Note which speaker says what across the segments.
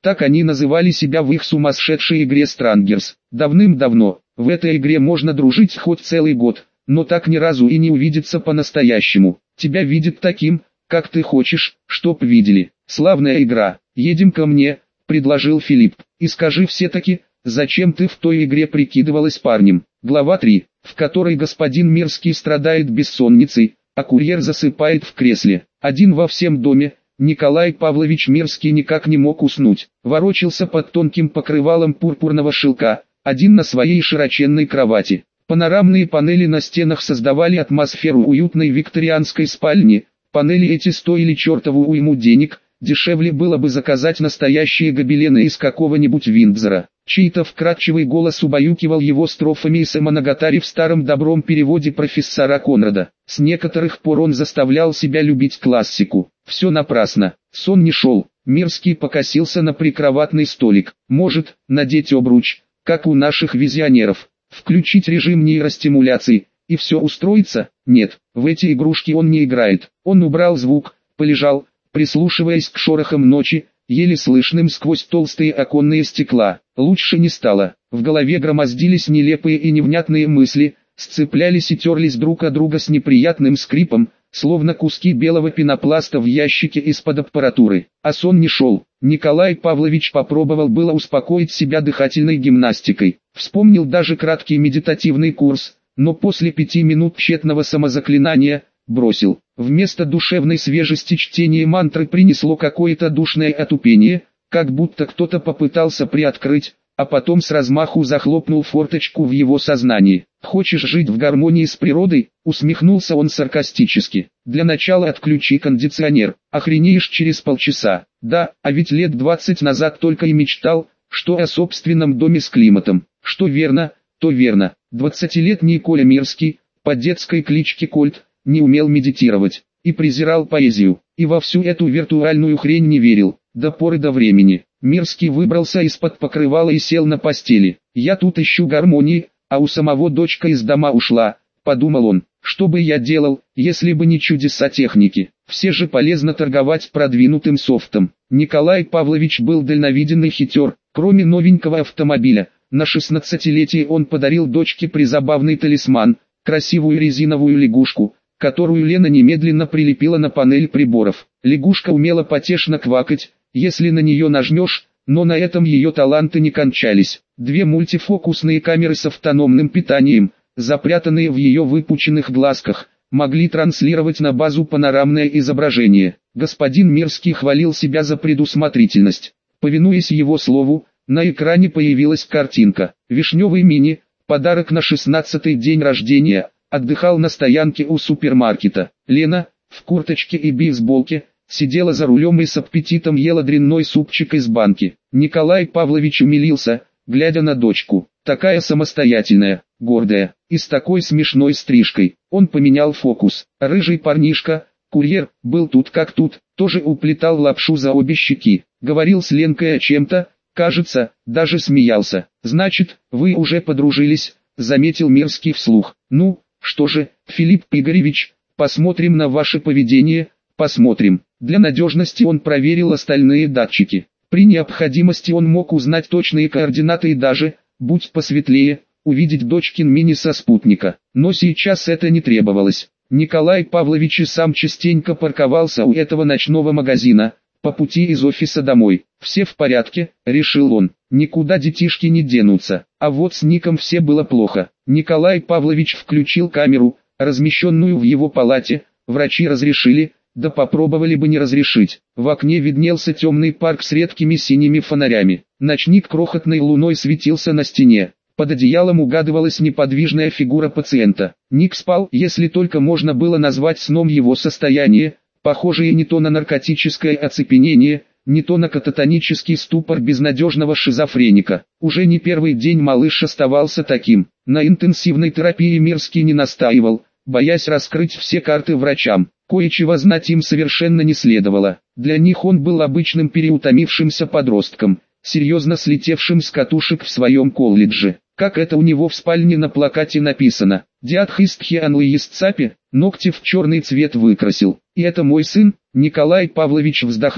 Speaker 1: Так они называли себя в их сумасшедшей игре Strangers. Давным-давно. В этой игре можно дружить хоть целый год, но так ни разу и не увидеться по-настоящему. Тебя видят таким, как ты хочешь, чтоб видели. Славная игра. Едем ко мне, предложил Филипп. И скажи все-таки, зачем ты в той игре прикидывалась парнем? Глава 3, в которой господин Мирский страдает бессонницей, а курьер засыпает в кресле. Один во всем доме, Николай Павлович Мирский никак не мог уснуть. Ворочался под тонким покрывалом пурпурного шелка, один на своей широченной кровати. Панорамные панели на стенах создавали атмосферу уютной викторианской спальни. Панели эти стоили чертову уйму денег, дешевле было бы заказать настоящие гобелены из какого-нибудь Виндзора. Чей-то вкрадчивый голос убаюкивал его строфами из Эмоногатари в старом добром переводе профессора Конрада. С некоторых пор он заставлял себя любить классику. Все напрасно. Сон не шел. Мирский покосился на прикроватный столик. Может, надеть обруч, как у наших визионеров. Включить режим нейростимуляции, и все устроится? Нет, в эти игрушки он не играет. Он убрал звук, полежал, прислушиваясь к шорохам ночи, еле слышным сквозь толстые оконные стекла. Лучше не стало. В голове громоздились нелепые и невнятные мысли, сцеплялись и терлись друг о друга с неприятным скрипом, словно куски белого пенопласта в ящике из-под аппаратуры. А сон не шел. Николай Павлович попробовал было успокоить себя дыхательной гимнастикой. Вспомнил даже краткий медитативный курс, но после 5 минут тщетного самозаклинания бросил. Вместо душевной свежести чтение мантры принесло какое-то душное отупение, как будто кто-то попытался приоткрыть, а потом с размаху захлопнул форточку в его сознании. «Хочешь жить в гармонии с природой?» — усмехнулся он саркастически. «Для начала отключи кондиционер, охренеешь через полчаса». Да, а ведь лет 20 назад только и мечтал, что о собственном доме с климатом. Что верно, то верно. 20-летний Коля Мирский, по детской кличке Кольт, не умел медитировать, и презирал поэзию, и во всю эту виртуальную хрень не верил, до поры до времени. Мирский выбрался из-под покрывала и сел на постели. «Я тут ищу гармонии, а у самого дочка из дома ушла», — подумал он. «Что бы я делал, если бы не чудеса техники? Все же полезно торговать продвинутым софтом». Николай Павлович был дальновиден и хитер. Кроме новенького автомобиля, на 16-летие он подарил дочке призабавный талисман, красивую резиновую лягушку, которую Лена немедленно прилепила на панель приборов. Лягушка умела потешно квакать, если на нее нажмешь, но на этом ее таланты не кончались. 2 мультифокусные камеры с автономным питанием, запрятанные в ее выпученных глазках, могли транслировать на базу панорамное изображение. Господин Мирский хвалил себя за предусмотрительность. Повинуясь его слову, на экране появилась картинка. Вишневый мини, подарок на 16-й день рождения, отдыхал на стоянке у супермаркета. Лена, в курточке и бейсболке, сидела за рулем и с аппетитом ела дрянной супчик из банки. Николай Павлович умилился, глядя на дочку. Такая самостоятельная, гордая, и с такой смешной стрижкой. Он поменял фокус. Рыжий парнишка, курьер, был тут как тут, тоже уплетал лапшу за обе щеки. Говорил с Ленкой о чем-то, кажется, даже смеялся. «Значит, вы уже подружились», — заметил Мирский вслух. «Ну, что же, Филипп Игоревич, посмотрим на ваше поведение, посмотрим». Для надежности он проверил остальные датчики. При необходимости он мог узнать точные координаты и даже, будь посветлее, увидеть дочкин мини со спутника. Но сейчас это не требовалось. Николай Павлович и сам частенько парковался у этого ночного магазина, по пути из офиса домой. «Все в порядке», — решил он, — «никуда детишки не денутся». А вот с Ником все было плохо. Николай Павлович включил камеру, размещенную в его палате. Врачи разрешили, да попробовали бы не разрешить. В окне виднелся темный парк с редкими синими фонарями. Ночник крохотной луной светился на стене. Под одеялом угадывалась неподвижная фигура пациента. Ник спал, если только можно было назвать сном его состояние, похожее не то на наркотическое оцепенение, не то на кататонический ступор безнадежного шизофреника. Уже не первый день малыш оставался таким. На интенсивной терапии Мирский не настаивал, боясь раскрыть все карты врачам. Кое-чего знать им совершенно не следовало. Для них он был обычным переутомившимся подростком, серьезно слетевшим с катушек в своем колледже. Как это у него в спальне на плакате написано. «Диадхистхиан Лиисцапи», ногти в черный цвет выкрасил. «И это мой сын?» Николай Павлович вздохнул.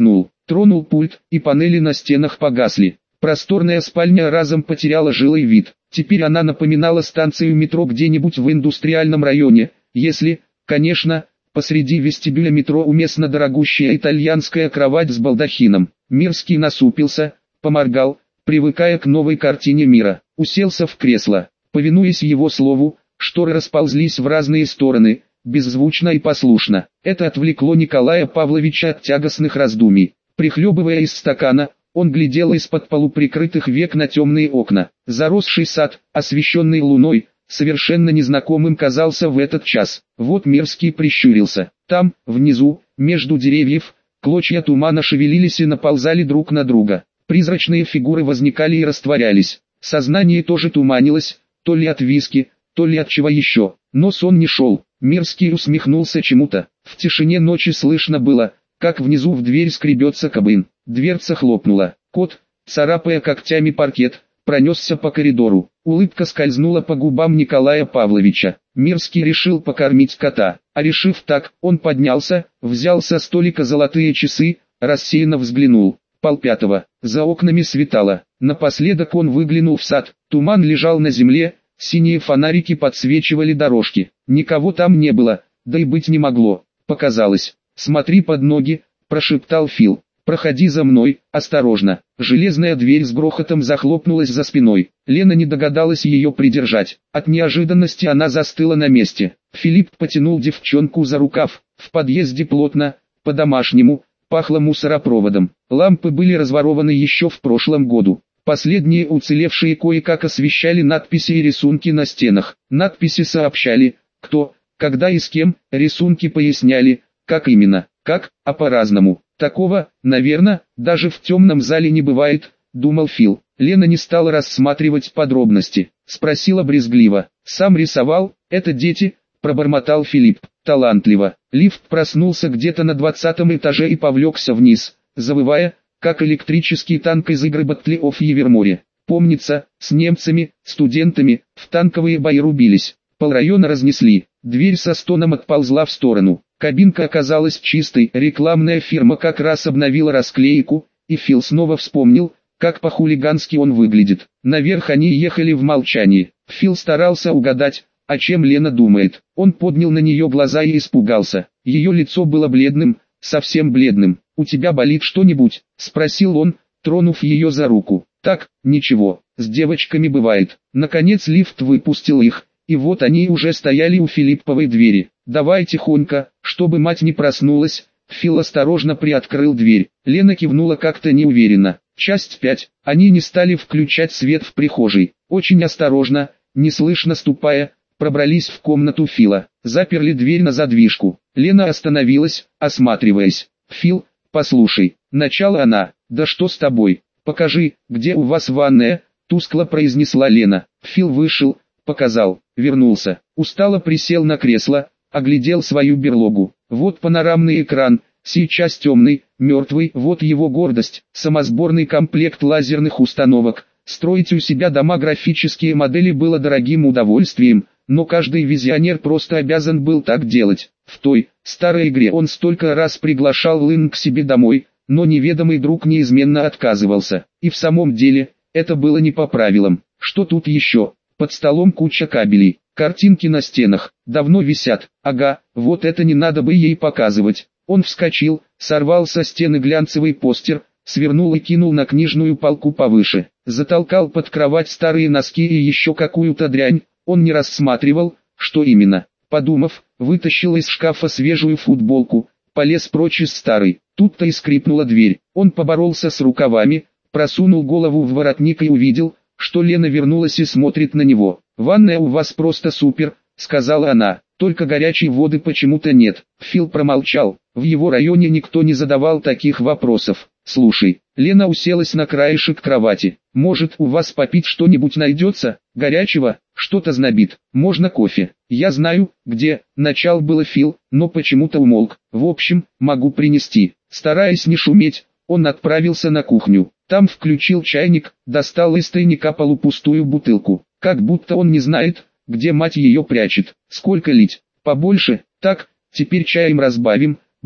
Speaker 1: Тронул пульт, и панели на стенах погасли. Просторная спальня разом потеряла жилой вид. Теперь она напоминала станцию метро где-нибудь в индустриальном районе, если, конечно, посреди вестибюля метро уместна дорогущая итальянская кровать с балдахином. Мирский насупился, поморгал, привыкая к новой картине мира, уселся в кресло. Повинуясь его слову, шторы расползлись в разные стороны, беззвучно и послушно. Это отвлекло Николая Павловича от тягостных раздумий. Прихлебывая из стакана, он глядел из-под полуприкрытых век на темные окна. Заросший сад, освещенный луной, совершенно незнакомым казался в этот час. Вот Мирский прищурился. Там, внизу, между деревьев, клочья тумана шевелились и наползали друг на друга. Призрачные фигуры возникали и растворялись. Сознание тоже туманилось, то ли от виски, то ли от чего еще. Но сон не шел. Мирский усмехнулся чему-то. В тишине ночи слышно было, как внизу в дверь скребется кобын. Дверца хлопнула. Кот, царапая когтями паркет, пронесся по коридору. Улыбка скользнула по губам Николая Павловича. Мирский решил покормить кота. А решив так, он поднялся, взял со столика золотые часы, рассеянно взглянул. 4:30. За окнами светало. Напоследок он выглянул в сад. Туман лежал на земле, синие фонарики подсвечивали дорожки. Никого там не было, да и быть не могло. Показалось. «Смотри под ноги», – прошептал Фил. «Проходи за мной, осторожно». Железная дверь с грохотом захлопнулась за спиной. Лена не догадалась ее придержать. От неожиданности она застыла на месте. Филипп потянул девчонку за рукав. В подъезде плотно, по-домашнему, пахло мусоропроводом. Лампы были разворованы еще в прошлом году. Последние уцелевшие кое-как освещали надписи и рисунки на стенах. Надписи сообщали, кто, когда и с кем, рисунки поясняли, как именно, а по-разному. Такого, наверное, даже в темном зале не бывает, думал Фил. Лена не стала рассматривать подробности, спросила брезгливо. «Сам рисовал, это дети», пробормотал Филипп. «Талантливо». Лифт проснулся где-то на 20-м этаже и повлекся вниз, завывая, как электрический танк из игры Battle of Evermore. Помнится, с немцами, студентами, в танковые бои рубились. Полрайона разнесли, дверь со стоном отползла в сторону. Кабинка оказалась чистой, рекламная фирма как раз обновила расклейку, и Фил снова вспомнил, как по-хулигански он выглядит. Наверх они ехали в молчании. Фил старался угадать, о чем Лена думает. Он поднял на нее глаза и испугался. Ее лицо было бледным, совсем бледным. «У тебя болит что-нибудь?» – спросил он, тронув ее за руку. «Так, ничего, с девочками бывает». Наконец лифт выпустил их, и вот они уже стояли у Филипповой двери. «Давай тихонько, чтобы мать не проснулась». Фил осторожно приоткрыл дверь. Лена кивнула как-то неуверенно. Часть 5. Они не стали включать свет в прихожей. Очень осторожно, неслышно ступая, пробрались в комнату Фила. Заперли дверь на задвижку. Лена остановилась, осматриваясь. «Фил, послушай», — начала она. «Да что с тобой? Покажи, где у вас ванная», — тускло произнесла Лена. Фил вышел, показал, вернулся. Устало присел на кресло, оглядел свою берлогу. Вот панорамный экран, сейчас темный, мертвый, вот его гордость, самосборный комплект лазерных установок. Строить у себя дома графические модели было дорогим удовольствием, но каждый визионер просто обязан был так делать. В той, старой игре он столько раз приглашал Лин к себе домой, но неведомый друг неизменно отказывался. И в самом деле, это было не по правилам. Что тут еще? Под столом куча кабелей, картинки на стенах, давно висят. Ага, вот это не надо бы ей показывать. Он вскочил, сорвал со стены глянцевый постер, свернул и кинул на книжную полку повыше. Затолкал под кровать старые носки и еще какую-то дрянь. Он не рассматривал, что именно. Подумав, вытащил из шкафа свежую футболку, полез прочь из старой. Тут-то и скрипнула дверь. Он поборолся с рукавами, просунул голову в воротник и увидел, что Лена вернулась и смотрит на него. «Ванная у вас просто супер», — сказала она, — «только горячей воды почему-то нет». Фил промолчал, в его районе никто не задавал таких вопросов. «Слушай», — Лена уселась на краешек кровати, — «может у вас попить что-нибудь найдется, горячего, что-то знобит, можно кофе?» «Я знаю, где», — начал было Фил, но почему-то умолк. «В общем, могу принести». Стараясь не шуметь, он отправился на кухню. Там включил чайник, достал из тайника полупустую бутылку. Как будто он не знает, где мать ее прячет. «Сколько лить? Побольше? Так, теперь чаем разбавим», —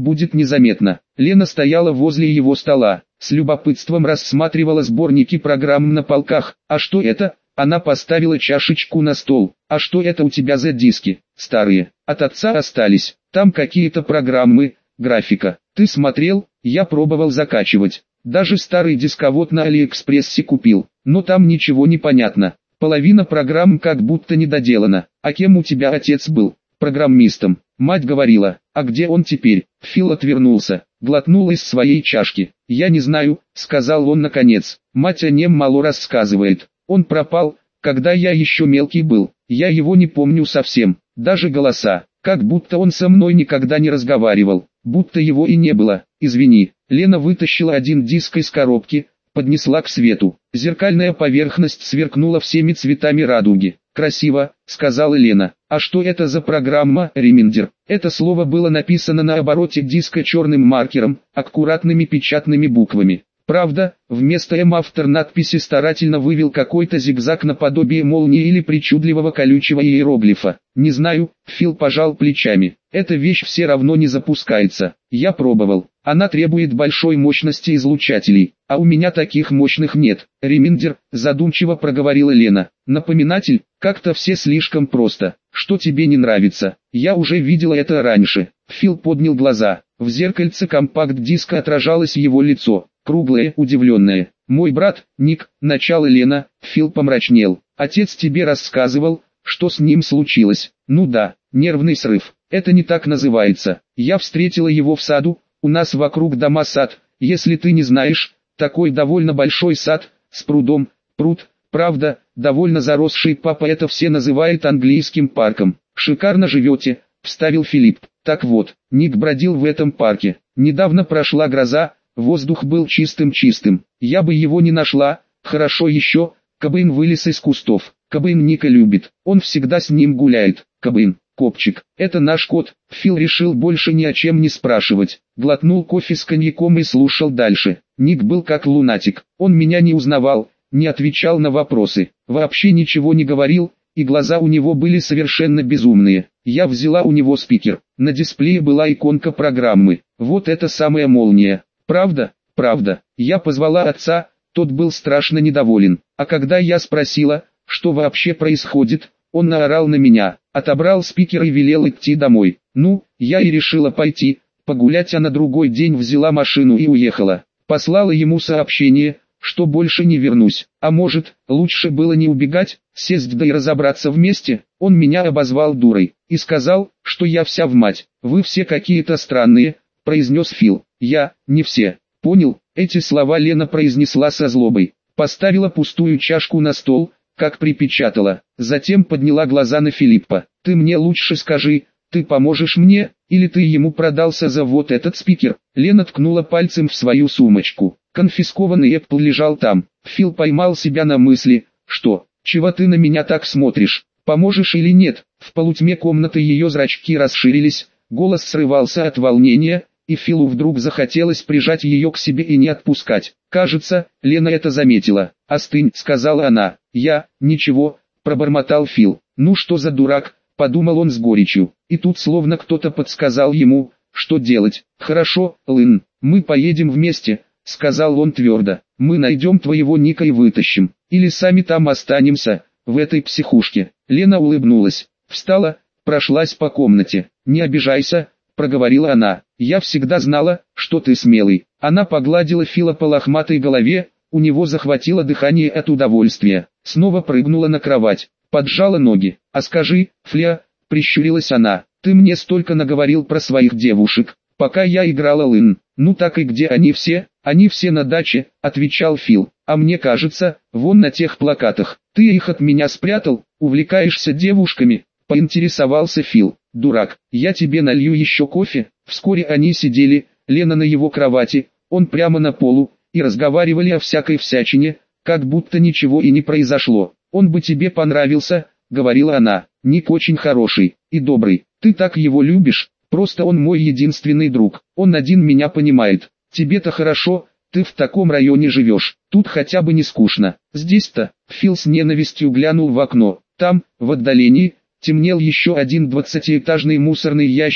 Speaker 1: будет незаметно. Лена стояла возле его стола, с любопытством рассматривала сборники программ на полках. А что это? Она поставила чашечку на стол. А что это у тебя за диски? Старые. От отца остались. Там какие-то программы, графика. Ты смотрел? Я пробовал закачивать. Даже старый дисковод на Алиэкспрессе купил. Но там ничего не понятно. Половина программ как будто не доделана. А кем у тебя отец был? Программистом. Мать говорила. А где он теперь? Фил отвернулся, глотнул из своей чашки. Я не знаю, сказал он наконец. Мать о нем мало рассказывает. Он пропал, когда я еще мелкий был. Я его не помню совсем. Даже голоса. Как будто он со мной никогда не разговаривал. Будто его и не было. Извини. Лена вытащила один диск из коробки, поднесла к свету. Зеркальная поверхность сверкнула всеми цветами радуги. «Красиво», — сказала Лена. «А что это за программа, Реминдер?» Это слово было написано на обороте диска черным маркером, аккуратными печатными буквами. Правда, вместо «М» автор надписи старательно вывел какой-то зигзаг наподобие молнии или причудливого колючего иероглифа. «Не знаю», — Фил пожал плечами. «Эта вещь все равно не запускается. Я пробовал. Она требует большой мощности излучателей, а у меня таких мощных нет». «Реминдер», — задумчиво проговорила Лена. «Напоминатель? Как-то все слишком просто. Что тебе не нравится? Я уже видела это раньше». Фил поднял глаза. В зеркальце компакт-диска отражалось его лицо. Круглое, удивленное. «Мой брат, Ник», — начала Лена. Фил помрачнел. «Отец тебе рассказывал, что с ним случилось?» «Ну да, нервный срыв. Это не так называется. Я встретила его в саду, у нас вокруг дома сад, если ты не знаешь, такой довольно большой сад, с прудом, пруд, правда, довольно заросший, папа это все называет английским парком. Шикарно живете», — вставил Филипп. Так вот, Ник бродил в этом парке. Недавно прошла гроза, воздух был чистым-чистым. Я бы его не нашла, хорошо еще, Кобейн вылез из кустов. Кобейн Ника любит, он всегда с ним гуляет. Кобейн, Копчик, это наш кот. Фил решил больше ни о чем не спрашивать. Глотнул кофе с коньяком и слушал дальше. Ник был как лунатик, он меня не узнавал, не отвечал на вопросы, вообще ничего не говорил, и глаза у него были совершенно безумные. Я взяла у него спикер, на дисплее была иконка программы. Вот это самая молния. Правда? Правда. Я позвала отца, тот был страшно недоволен. А когда я спросила, что вообще происходит, он наорал на меня, отобрал спикер и велел идти домой. Ну, я и решила пойти, погулять, а на другой день взяла машину и уехала. Послала ему сообщение, что больше не вернусь. А может, лучше было не убегать, сесть да и разобраться вместе. Он меня обозвал дурой и сказал, что я вся в мать. «Вы все какие-то странные», — произнес Фил. «Я, не все». «Понял». Эти слова Лена произнесла со злобой. Поставила пустую чашку на стол, как припечатала. Затем подняла глаза на Филиппа. «Ты мне лучше скажи, ты поможешь мне, или ты ему продался за вот этот спикер?» Лена ткнула пальцем в свою сумочку. Конфискованный Apple лежал там. Фил поймал себя на мысли, что, чего ты на меня так смотришь, поможешь или нет? В полутьме комнаты ее зрачки расширились, голос срывался от волнения, и Филу вдруг захотелось прижать ее к себе и не отпускать. Кажется, Лена это заметила. «Остынь», — сказала она. Ничего», — пробормотал Фил. «Ну что за дурак», — подумал он с горечью. И тут словно кто-то подсказал ему, что делать. «Хорошо, Лэн, мы поедем вместе», — сказал он твердо. «Мы найдем твоего Ника и вытащим. Или сами там останемся, в этой психушке». Лена улыбнулась, встала, прошлась по комнате. «Не обижайся», — проговорила она. «Я всегда знала, что ты смелый». Она погладила Фила по лохматой голове, у него захватило дыхание от удовольствия. Снова прыгнула на кровать, поджала ноги. «А скажи, Фля», — прищурилась она, — «ты мне столько наговорил про своих девушек, пока я играла Лэн». «Ну так и где они все?» «Они все на даче», — отвечал Фил. «А мне кажется, вон на тех плакатах. Ты их от меня спрятал, увлекаешься девушками?» — поинтересовался Фил. «Дурак, я тебе налью еще кофе». Вскоре они сидели, Лена на его кровати, он прямо на полу, и разговаривали о всякой всячине, как будто ничего и не произошло. «Он бы тебе понравился», — говорила она. «Ник очень хороший и добрый. Ты так его любишь, просто он мой единственный друг. Он один меня понимает. Тебе-то хорошо, ты в таком районе живешь, тут хотя бы не скучно. Здесь-то», — Фил с ненавистью глянул в окно. Там, в отдалении, темнел еще один 20-этажный мусорный ящик,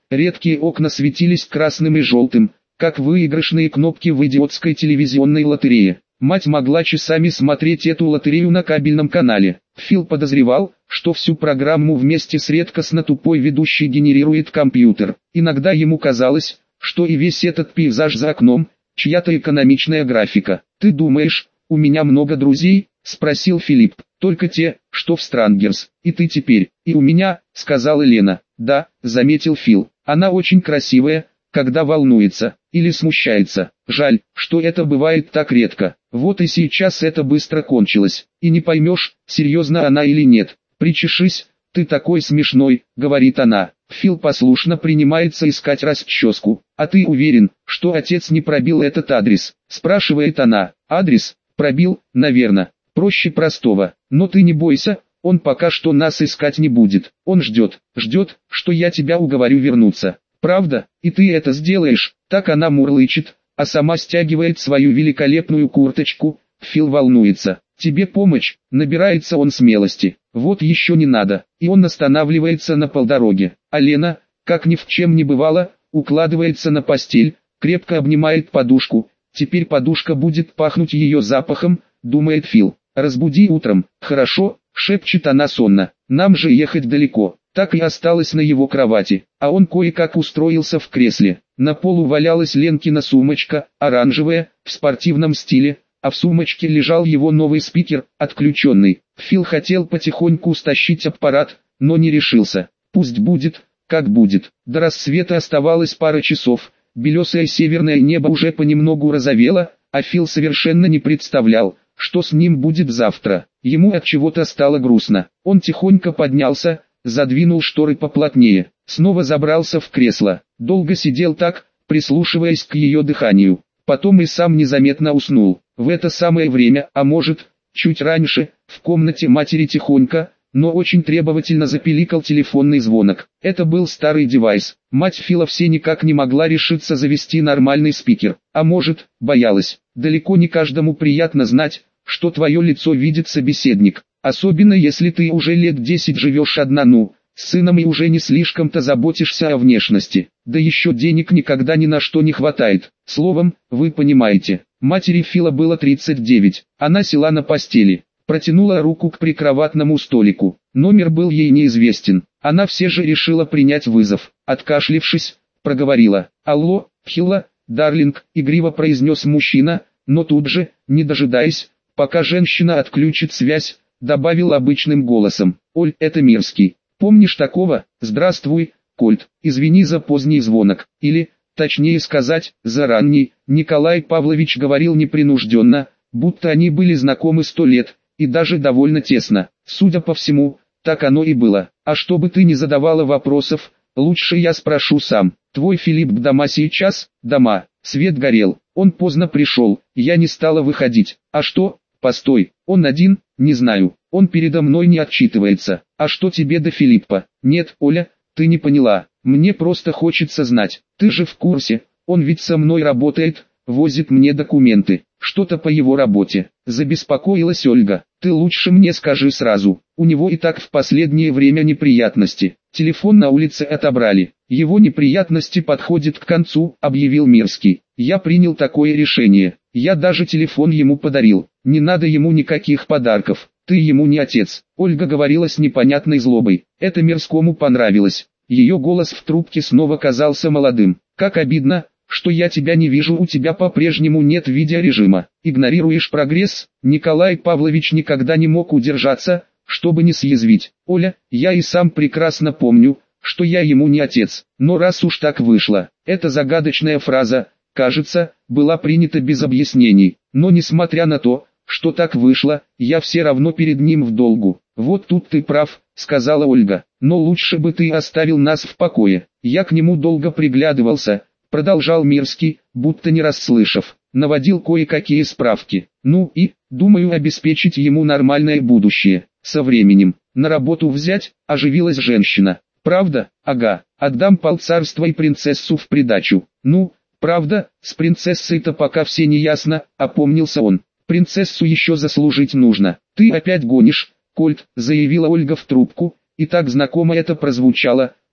Speaker 1: Редкие окна светились красным и желтым, как выигрышные кнопки в идиотской телевизионной лотерее. Мать могла часами смотреть эту лотерею на кабельном канале. Фил подозревал, что всю программу вместе с редкостно тупой ведущей генерирует компьютер. Иногда ему казалось, что и весь этот пейзаж за окном – чья-то экономичная графика. «Ты думаешь, у меня много друзей?» – спросил Филипп. «Только те, что в Странгерс. И ты теперь, и у меня», – сказала Лена. «Да», – заметил Фил. «Она очень красивая, когда волнуется, или смущается. Жаль, что это бывает так редко. Вот и сейчас это быстро кончилось, и не поймешь, серьезно она или нет. Причешись, ты такой смешной», — говорит она. Фил послушно принимается искать расческу. «А ты уверен, что отец не пробил этот адрес?» — спрашивает она. «Адрес? Пробил, наверное. Проще простого. Но ты не бойся, он пока что нас искать не будет. Он ждет, что я тебя уговорю вернуться. Правда, и ты это сделаешь?» Так она мурлычет, а сама стягивает свою великолепную курточку. Фил волнуется. «Тебе помочь?» Набирается он смелости. «Вот еще не надо». И он останавливается на полдороге. А Лена, как ни в чем не бывало, укладывается на постель, крепко обнимает подушку. Теперь подушка будет пахнуть ее запахом, думает Фил. «Разбуди утром». «Хорошо», шепчет она сонно. «Нам же ехать далеко». Так и осталась на его кровати, а он кое-как устроился в кресле. На полу валялась Ленкина сумочка, оранжевая, в спортивном стиле, а в сумочке лежал его новый спикер, отключенный. Фил хотел потихоньку стащить аппарат, но не решился. Пусть будет, как будет. До рассвета оставалось пара часов, белесое северное небо уже понемногу розовело, а Фил совершенно не представлял, что с ним будет завтра. Ему от чего-то стало грустно. Он тихонько поднялся, задвинул шторы поплотнее, снова забрался в кресло, долго сидел так, прислушиваясь к ее дыханию, потом и сам незаметно уснул. В это самое время, а может, чуть раньше, в комнате матери тихонько, но очень требовательно запиликал телефонный звонок. Это был старый девайс. Мать Фила все никак не могла решиться завести нормальный спикер, а может, боялась. Далеко не каждому приятно знать, что твое лицо видит собеседник. Особенно если ты уже лет 10 живешь одна, с сыном и уже не слишком-то заботишься о внешности. Да еще денег никогда ни на что не хватает. Словом, вы понимаете. Матери Фила было 39. Она села на постели, протянула руку к прикроватному столику. Номер был ей неизвестен. Она все же решила принять вызов. Откашлившись, проговорила. «Алло, Фила, дарлинг», игриво произнес мужчина, но тут же, не дожидаясь, пока женщина отключит связь, добавил обычным голосом. «Оль, это Мирский. Помнишь такого? Здравствуй, Кольт. Извини за поздний звонок. Или, точнее сказать, за ранний». Николай Павлович говорил непринужденно, будто они были знакомы 100 лет, и даже довольно тесно. Судя по всему, так оно и было. «А чтобы ты не задавала вопросов, лучше я спрошу сам. Твой Филипп дома сейчас?» «Дома. Свет горел. Он поздно пришел. Я не стала выходить». «А что?» «Постой. Он один?» «Не знаю. Он передо мной не отчитывается». «А что тебе до Филиппа?» «Нет, Оля, ты не поняла. Мне просто хочется знать. Ты же в курсе. Он ведь со мной работает, возит мне документы. Что-то по его работе». Забеспокоилась Ольга. «Ты лучше мне скажи сразу. У него и так в последнее время неприятности. Телефон на улице отобрали. Его неприятности подходят к концу», объявил Мирский. «Я принял такое решение. Я даже телефон ему подарил. Не надо ему никаких подарков. Ты ему не отец». Ольга говорила с непонятной злобой. Это Мирскому понравилось. Ее голос в трубке снова казался молодым. «Как обидно, что я тебя не вижу, у тебя по-прежнему нет видеорежима. Игнорируешь прогресс». Николай Павлович никогда не мог удержаться, чтобы не съязвить. «Оля, я и сам прекрасно помню, что я ему не отец, но раз уж так вышло». Эта загадочная фраза, кажется, была принята без объяснений, но несмотря на то, что так вышло, я все равно перед ним в долгу. «Вот тут ты прав», — сказала Ольга, — «но лучше бы ты оставил нас в покое. Я к нему долго приглядывался», — продолжал Мирский, будто не расслышав, наводил кое-какие справки. «Ну и, думаю, обеспечить ему нормальное будущее. Со временем, на работу взять», — оживилась женщина. «Правда? Ага, отдам полцарства и принцессу в придачу». «Ну, правда, с принцессой-то пока все не ясно», — опомнился он. «Принцессу еще заслужить нужно». «Ты опять гонишь, Кольт», — заявила Ольга в трубку, и так знакомо это прозвучало,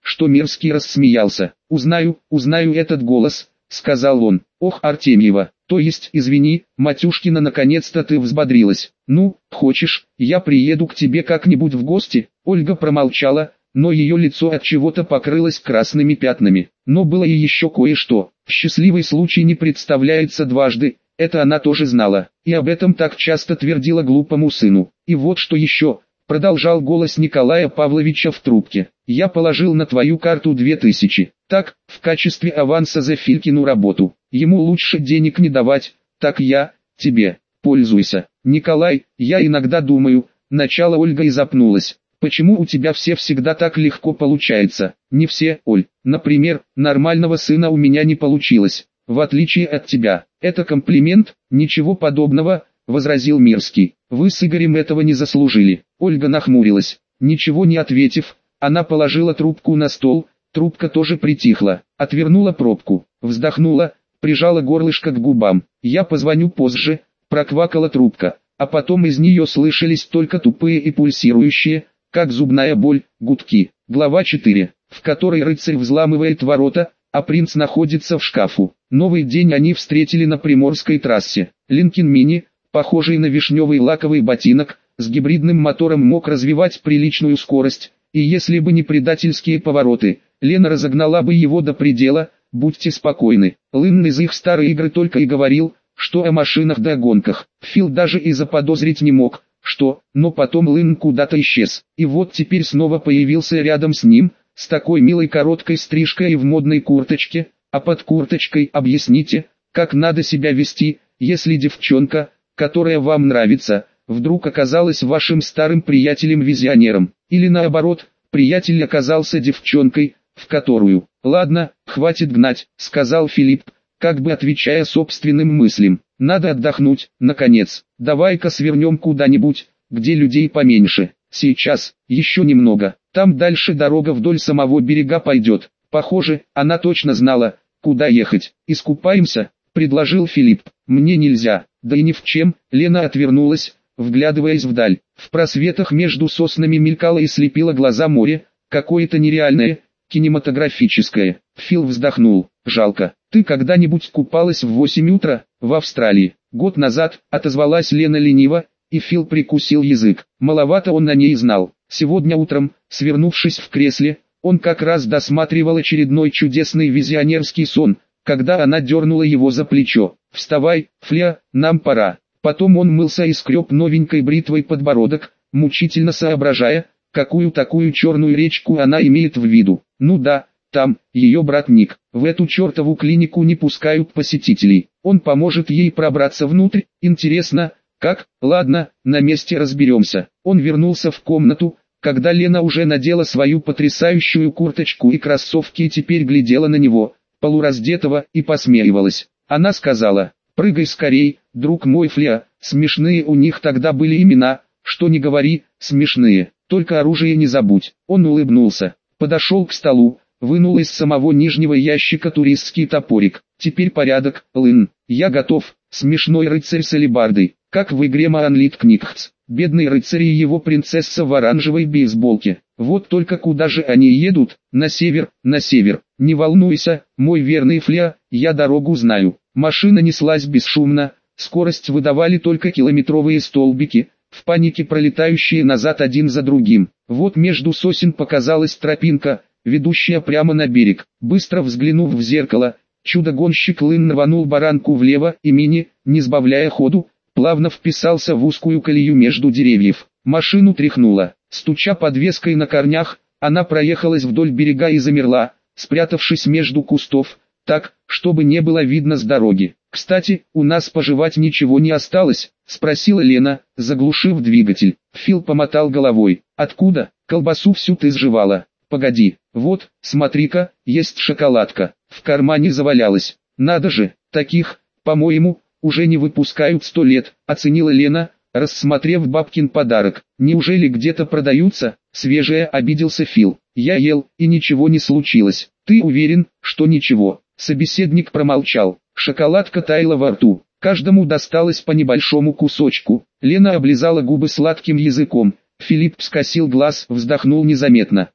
Speaker 1: что Мирский рассмеялся. «Узнаю этот голос», — сказал он. «Ох, Артемьева, то есть, извини, Матюшкина, наконец-то ты взбодрилась. Ну, хочешь, я приеду к тебе как-нибудь в гости?» Ольга промолчала, но ее лицо от чего-то покрылось красными пятнами. Но было и еще кое-что. Счастливый случай не представляется дважды, это она тоже знала, и об этом так часто твердила глупому сыну. «И вот что еще», — продолжал голос Николая Павловича в трубке. «Я положил на твою карту 2000, так, в качестве аванса за Филькину работу. Ему лучше денег не давать, так я, тебе, пользуйся». «Николай, я иногда думаю», — начала Ольга и запнулась. «Почему у тебя все всегда так легко получается?» «Не все, Оль. Например, нормального сына у меня не получилось, в отличие от тебя». «Это комплимент?» «Ничего подобного», — возразил Мирский. «Вы с Игорем этого не заслужили». Ольга нахмурилась. Ничего не ответив, она положила трубку на стол, трубка тоже притихла, отвернула пробку, вздохнула, прижала горлышко к губам. «Я позвоню позже», — проквакала трубка, а потом из нее слышались только тупые и пульсирующие, как зубная боль, гудки. Глава 4, в которой рыцарь взламывает ворота, а принц находится в шкафу. Новый день они встретили на Приморской трассе. Линкин Мини, похожий на вишневый лаковый ботинок, с гибридным мотором мог развивать приличную скорость, и если бы не предательские повороты, Лена разогнала бы его до предела. Будьте спокойны. Лynn из их старой игры только и говорил, что о машинах да гонках. Фил даже и заподозрить не мог, что, но потом Лynn куда-то исчез. И вот теперь снова появился рядом с ним, с такой милой короткой стрижкой и в модной курточке. А под курточкой объясните, как надо себя вести, если девчонка, которая вам нравится, вдруг оказалась вашим старым приятелем-визионером. Или наоборот, приятель оказался девчонкой, в которую... «Ладно, хватит гнать», — сказал Филипп, как бы отвечая собственным мыслям. «Надо отдохнуть, наконец. Давай-ка свернем куда-нибудь, где людей поменьше. Сейчас, еще немного. Там дальше дорога вдоль самого берега пойдет». Похоже, она точно знала, куда ехать. «Искупаемся», — предложил Филипп. «Мне нельзя». «Да и ни в чем», — Лена отвернулась, вглядываясь вдаль. В просветах между соснами мелькало и слепило глаза море, какое-то нереальное, кинематографическое. Фил вздохнул. «Жалко. Ты когда-нибудь купалась в 8 утра, в Австралии?» «Год назад», — отозвалась Лена лениво, и Фил прикусил язык. Маловато он о ней знал. Сегодня утром, свернувшись в кресле, он как раз досматривал очередной чудесный визионерский сон, когда она дернула его за плечо. «Вставай, Фля, нам пора». Потом он мылся и скреб новенькой бритвой подбородок, мучительно соображая, какую такую черную речку она имеет в виду. Ну да, там, ее брат Ник. В эту чертову клинику не пускают посетителей. Он поможет ей пробраться внутрь. Интересно, как? Ладно, на месте разберемся. Он вернулся в комнату, когда Лена уже надела свою потрясающую курточку и кроссовки и теперь глядела на него, полураздетого, и посмеивалась. Она сказала: «Прыгай скорей, друг мой Фля». Смешные у них тогда были имена, что не говори, смешные. Только оружие не забудь. Он улыбнулся, подошел к столу, вынул из самого нижнего ящика туристский топорик. «Теперь порядок, Лynn. Я готов». Смешной рыцарь с алебардой, как в игре Маанлит Кникхц. Бедный рыцарь и его принцесса в оранжевой бейсболке. Вот только куда же они едут? На север, на север. Не волнуйся, мой верный Фля, я дорогу знаю. Машина неслась бесшумно, скорость выдавали только километровые столбики, в панике пролетающие назад один за другим. Вот между сосен показалась тропинка, ведущая прямо на берег. Быстро взглянув в зеркало, чудо-гонщик Лynn рванул баранку влево, и Мини, не сбавляя ходу, плавно вписался в узкую колею между деревьев. Машину тряхнуло. Стуча подвеской на корнях, она проехалась вдоль берега и замерла, спрятавшись между кустов, так, чтобы не было видно с дороги. «Кстати, у нас пожевать ничего не осталось?» — спросила Лена, заглушив двигатель. Фил помотал головой. «Откуда? Колбасу всю ты сживала». «Погоди, вот, смотри-ка, есть шоколадка». В кармане завалялась. «Надо же, таких, по-моему, уже не выпускают 100 лет», — оценила Лена, рассмотрев бабкин подарок. «Неужели где-то продаются?» «Свежее», — обиделся Фил. «Я ел, и ничего не случилось». «Ты уверен, что ничего?» Собеседник промолчал. Шоколадка таяла во рту. Каждому досталось по небольшому кусочку. Лена облизала губы сладким языком. Филипп скосил глаз, вздохнул незаметно.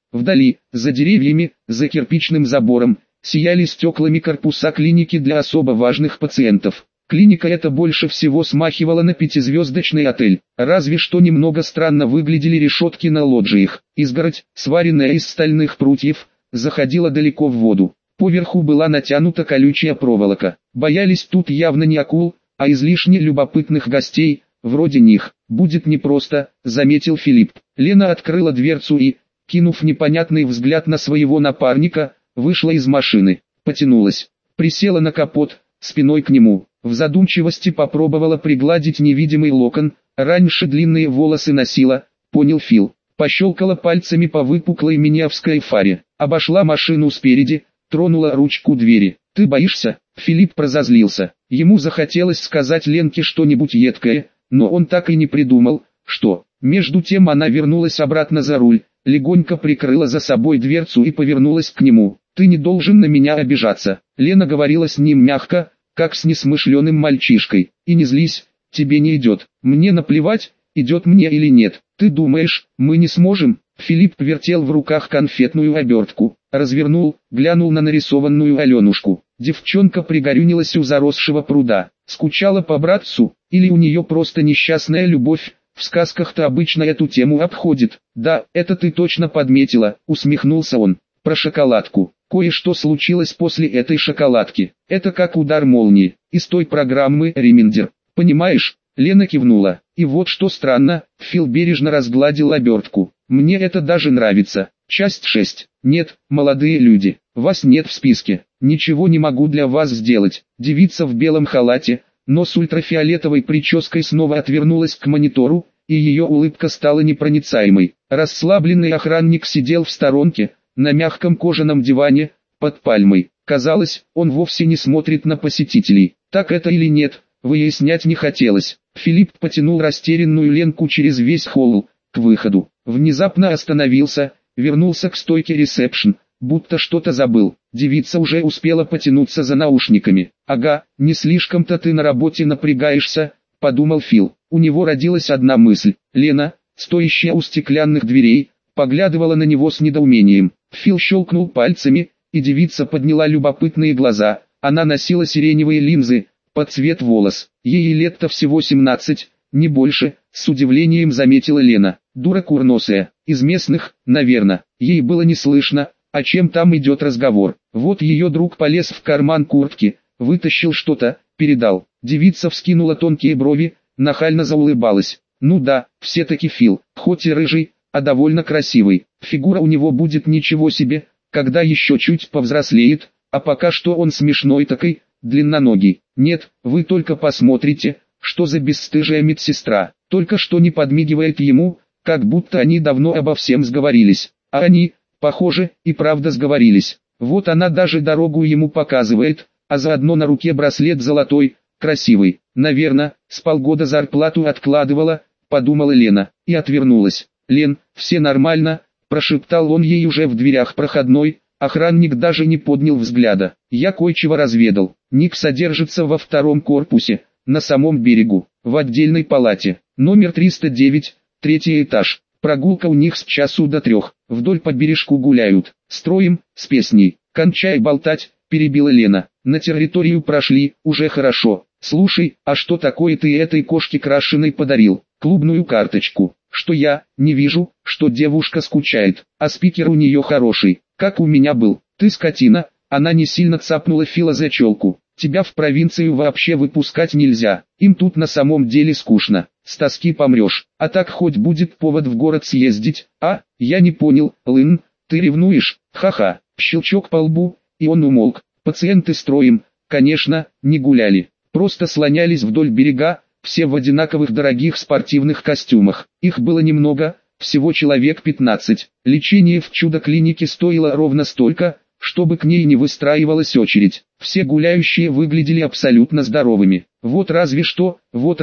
Speaker 1: Вдали, за деревьями, за кирпичным забором, сияли стеклами корпуса клиники для особо важных пациентов. Клиника эта больше всего смахивала на пятизвездочный отель, разве что немного странно выглядели решетки на лоджиях. Изгородь, сваренная из стальных прутьев, заходила далеко в воду. Поверху была натянута колючая проволока. Боялись тут явно не акул, а излишне любопытных гостей, вроде них. «Будет непросто», — заметил Филипп. Лена открыла дверцу и, кинув непонятный взгляд на своего напарника, вышла из машины, потянулась, присела на капот, спиной к нему, в задумчивости попробовала пригладить невидимый локон, раньше длинные волосы носила, понял Фил, пощелкала пальцами по выпуклой миниевской фаре, обошла машину спереди, тронула ручку двери. «Ты боишься?» Филипп разозлился, ему захотелось сказать Ленке что-нибудь едкое, но он так и не придумал, что. Между тем она вернулась обратно за руль, легонько прикрыла за собой дверцу и повернулась к нему. «Ты не должен на меня обижаться». Лена говорила с ним мягко, как с несмышленым мальчишкой. «И не злись, тебе не идет. Мне наплевать, идет мне или нет. Ты думаешь, мы не сможем?» Филипп вертел в руках конфетную обертку, развернул, глянул на нарисованную Аленушку. Девчонка пригорюнилась у заросшего пруда. Скучала по братцу, или у нее просто несчастная любовь? В сказках-то обычно эту тему обходит. «Да, это ты точно подметила», — усмехнулся он. «Про шоколадку. Кое-что случилось после этой шоколадки. Это как удар молнии. Из той программы «Реминдер». Понимаешь?» Лена кивнула. «И вот что странно», — Фил бережно разгладил обертку. «Мне это даже нравится. Часть 6. Нет, молодые люди, вас нет в списке. Ничего не могу для вас сделать». Девица в белом халате, но с ультрафиолетовой прической снова отвернулась к монитору, и ее улыбка стала непроницаемой. Расслабленный охранник сидел в сторонке, на мягком кожаном диване, под пальмой. Казалось, он вовсе не смотрит на посетителей. Так это или нет, выяснять не хотелось. Филипп потянул растерянную Ленку через весь холл, к выходу. Внезапно остановился, вернулся к стойке ресепшн, будто что-то забыл. Девица уже успела потянуться за наушниками. «Ага, не слишком-то ты на работе напрягаешься», — подумал Фил. У него родилась одна мысль. Лена, стоящая у стеклянных дверей, поглядывала на него с недоумением. Фил щелкнул пальцами, и девица подняла любопытные глаза. Она носила сиреневые линзы, под цвет волос. Ей лет-то всего 17, не больше, с удивлением заметила Лена. Дура курносая, из местных, наверное. Ей было не слышно, о чем там идет разговор. Вот ее друг полез в карман куртки, вытащил что-то, передал. Девица вскинула тонкие брови, нахально заулыбалась. Ну да, все-таки Фил, хоть и рыжий, а довольно красивый. Фигура у него будет ничего себе, когда еще чуть повзрослеет, а пока что он смешной такой, длинноногий. Нет, вы только посмотрите, что за бесстыжая медсестра. Только что не подмигивает ему, как будто они давно обо всем сговорились. А они, похоже, и правда сговорились. Вот она даже дорогу ему показывает, а заодно на руке браслет золотой, красивый. Наверное, с полгода зарплату откладывала, подумала Лена, и отвернулась. «Лен, все нормально», – прошептал он ей уже в дверях проходной. Охранник даже не поднял взгляда. «Я кое-чего разведал. Ник содержится во втором корпусе, на самом берегу, в отдельной палате, номер 309, третий этаж. Прогулка у них с часу до 3, вдоль по бережку гуляют, строим, с песней». «Кончай болтать», – перебила Лена. «На территорию прошли, уже хорошо. Слушай, а что такое ты этой кошке крашеной подарил?» «Клубную карточку». «Что я, не вижу, что девушка скучает, а спикер у нее хороший, как у меня был». «Ты скотина», – она не сильно цапнула Фила за челку. «Тебя в провинцию вообще выпускать нельзя, им тут на самом деле скучно, с тоски помрешь, а так хоть будет повод в город съездить». «А, я не понял, Лын, ты ревнуешь?» «Ха-ха». Щелчок по лбу, и он умолк. Пациенты строем, конечно, не гуляли, просто слонялись вдоль берега, все в одинаковых дорогих спортивных костюмах. Их было немного, всего человек 15. Лечение в чудо-клинике стоило ровно столько, чтобы к ней не выстраивалась очередь. Все гуляющие выглядели абсолютно здоровыми. Вот разве что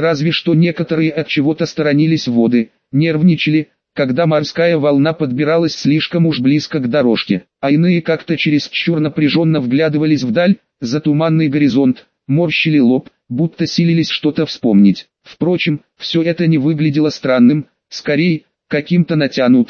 Speaker 1: некоторые от чего-то сторонились воды, нервничали, когда морская волна подбиралась слишком уж близко к дорожке, а иные как-то чересчур напряженно вглядывались вдаль, за туманный горизонт, морщили лоб, будто силились что-то вспомнить. Впрочем, все это не выглядело странным, скорее, каким-то натянутым,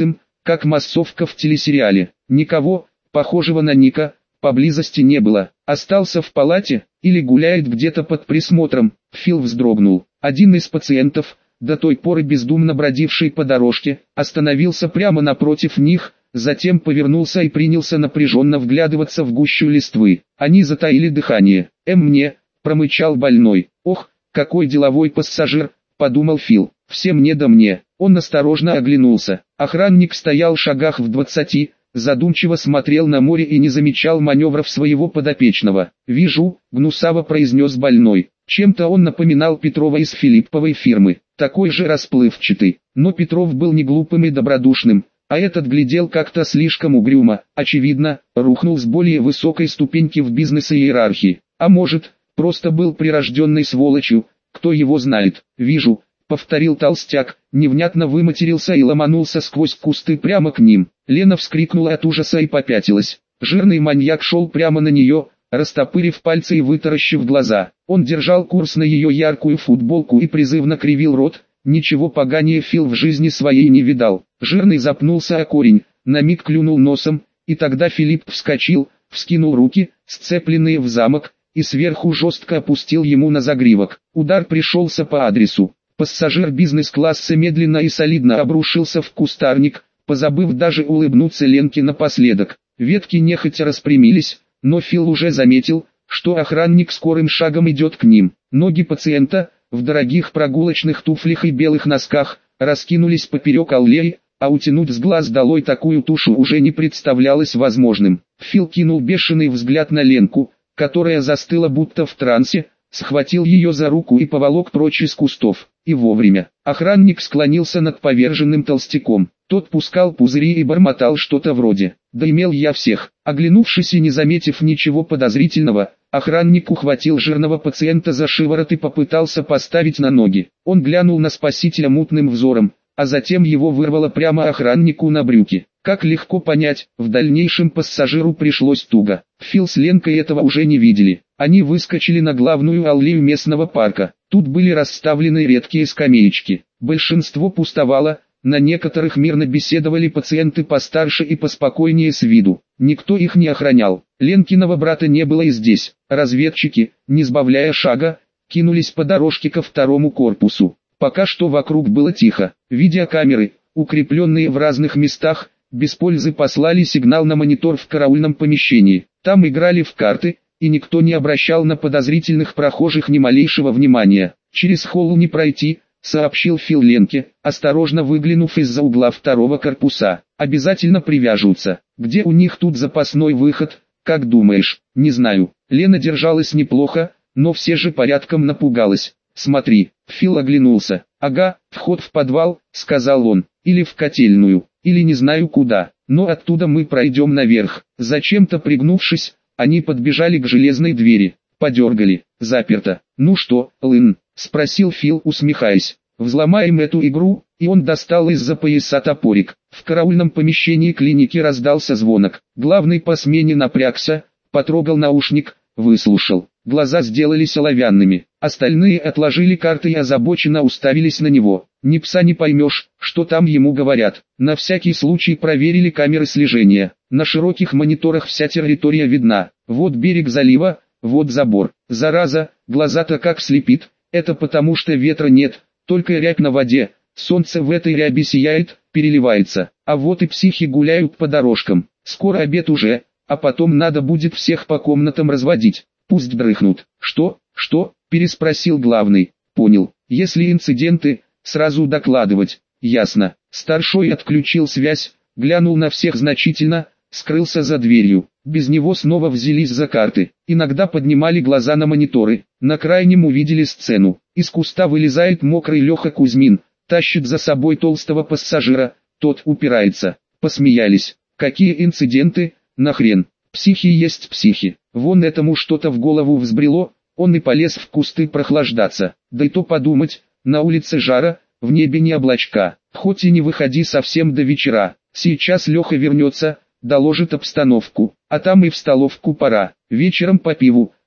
Speaker 1: как массовка в телесериале. Никого, похожего на Ника, поблизости не было. Остался в палате, или гуляет где-то под присмотром. Фил вздрогнул. Один из пациентов, до той поры бездумно бродивший по дорожке, остановился прямо напротив них, затем повернулся и принялся напряженно вглядываться в гущу листвы. Они затаили дыхание. Мне», — промычал больной. «Ох, какой деловой пассажир», — подумал Фил. «Все мне да мне». Он осторожно оглянулся. Охранник стоял в шагах в 20, задумчиво смотрел на море и не замечал маневров своего подопечного. «Вижу», — гнусаво произнес больной. Чем-то он напоминал Петрова из Филипповой фирмы, такой же расплывчатый. Но Петров был не глупым и добродушным, а этот глядел как-то слишком угрюмо, очевидно, рухнул с более высокой ступеньки в бизнес-иерархии. А может, просто был прирожденной сволочью, кто его знает. «Вижу», — повторил толстяк, невнятно выматерился и ломанулся сквозь кусты прямо к ним. Лена вскрикнула от ужаса и попятилась. Жирный маньяк шел прямо на нее, растопырив пальцы и вытаращив глаза. Он держал курс на ее яркую футболку и призывно кривил рот. Ничего поганее Фил в жизни своей не видал. Жирный запнулся о корень, на миг клюнул носом, и тогда Филипп вскочил, вскинул руки, сцепленные в замок, и сверху жестко опустил ему на загривок. Удар пришелся по адресу. Пассажир бизнес-класса медленно и солидно обрушился в кустарник, позабыв даже улыбнуться Ленке напоследок. Ветки нехотя распрямились, но Фил уже заметил, что охранник скорым шагом идет к ним. Ноги пациента, в дорогих прогулочных туфлях и белых носках, раскинулись поперек аллеи, а утянуть с глаз долой такую тушу уже не представлялось возможным. Фил кинул бешеный взгляд на Ленку, которая застыла будто в трансе, схватил ее за руку и поволок прочь из кустов. И вовремя. Охранник склонился над поверженным толстяком. Тот пускал пузыри и бормотал что-то вроде: «Да имел я всех». Оглянувшись и не заметив ничего подозрительного, охранник ухватил жирного пациента за шиворот и попытался поставить на ноги. Он глянул на спасителя мутным взором, а затем его вырвало прямо охраннику на брюки. Как легко понять, в дальнейшем пассажиру пришлось туго. Фил с Ленкой этого уже не видели. Они выскочили на главную аллею местного парка. Тут были расставлены редкие скамеечки. Большинство пустовало, на некоторых мирно беседовали пациенты постарше и поспокойнее с виду. Никто их не охранял. Ленкиного брата не было и здесь. Разведчики, не сбавляя шага, кинулись по дорожке ко второму корпусу. Пока что вокруг было тихо. Видеокамеры, укрепленные в разных местах, без пользы послали сигнал на монитор в караульном помещении. Там играли в карты, и никто не обращал на подозрительных прохожих ни малейшего внимания. «Через холл не пройти», — сообщил Фил Ленке, осторожно выглянув из-за угла второго корпуса. «Обязательно привяжутся. Где у них тут запасной выход, как думаешь?» «Не знаю». Лена держалась неплохо, но все же порядком напугалась. «Смотри». Фил оглянулся. «Ага, вход в подвал», — сказал он. «Или в котельную, или не знаю куда. Но оттуда мы пройдем наверх». Зачем-то пригнувшись, они подбежали к железной двери. Подергали. Заперто. «Ну что, Лын?» — спросил Фил, усмехаясь. «Взломаем эту игру», и он достал из-за пояса топорик. В караульном помещении клиники раздался звонок. Главный по смене напрягся, потрогал наушник, выслушал. Глаза сделались оловянными. Остальные отложили карты и озабоченно уставились на него. Ни пса не поймешь, что там ему говорят. На всякий случай проверили камеры слежения. На широких мониторах вся территория видна. Вот берег залива, вот забор. Зараза, глаза-то как слепит. Это потому что ветра нет, только рябь на воде. Солнце в этой ряби сияет, переливается. А вот и психи гуляют по дорожкам. Скоро обед уже, а потом надо будет всех по комнатам разводить. Пусть дрыхнут. «Что?» – переспросил главный. «Понял. Если инциденты, сразу докладывать». «Ясно». Старшой отключил связь, глянул на всех значительно, скрылся за дверью. Без него снова взялись за карты. Иногда поднимали глаза на мониторы. На крайнем увидели сцену. Из куста вылезает мокрый Леха Кузьмин, тащит за собой толстого пассажира, тот упирается. Посмеялись. «Какие инциденты? Нахрен? Психи есть психи». Вон этому что-то в голову взбрело, он и полез в кусты прохлаждаться. Да и то подумать, на улице жара, в небе не облачка. Хоть и не выходи совсем до вечера. Сейчас Леха вернется, доложит обстановку, а там и в столовку пора. Вечером по пиву,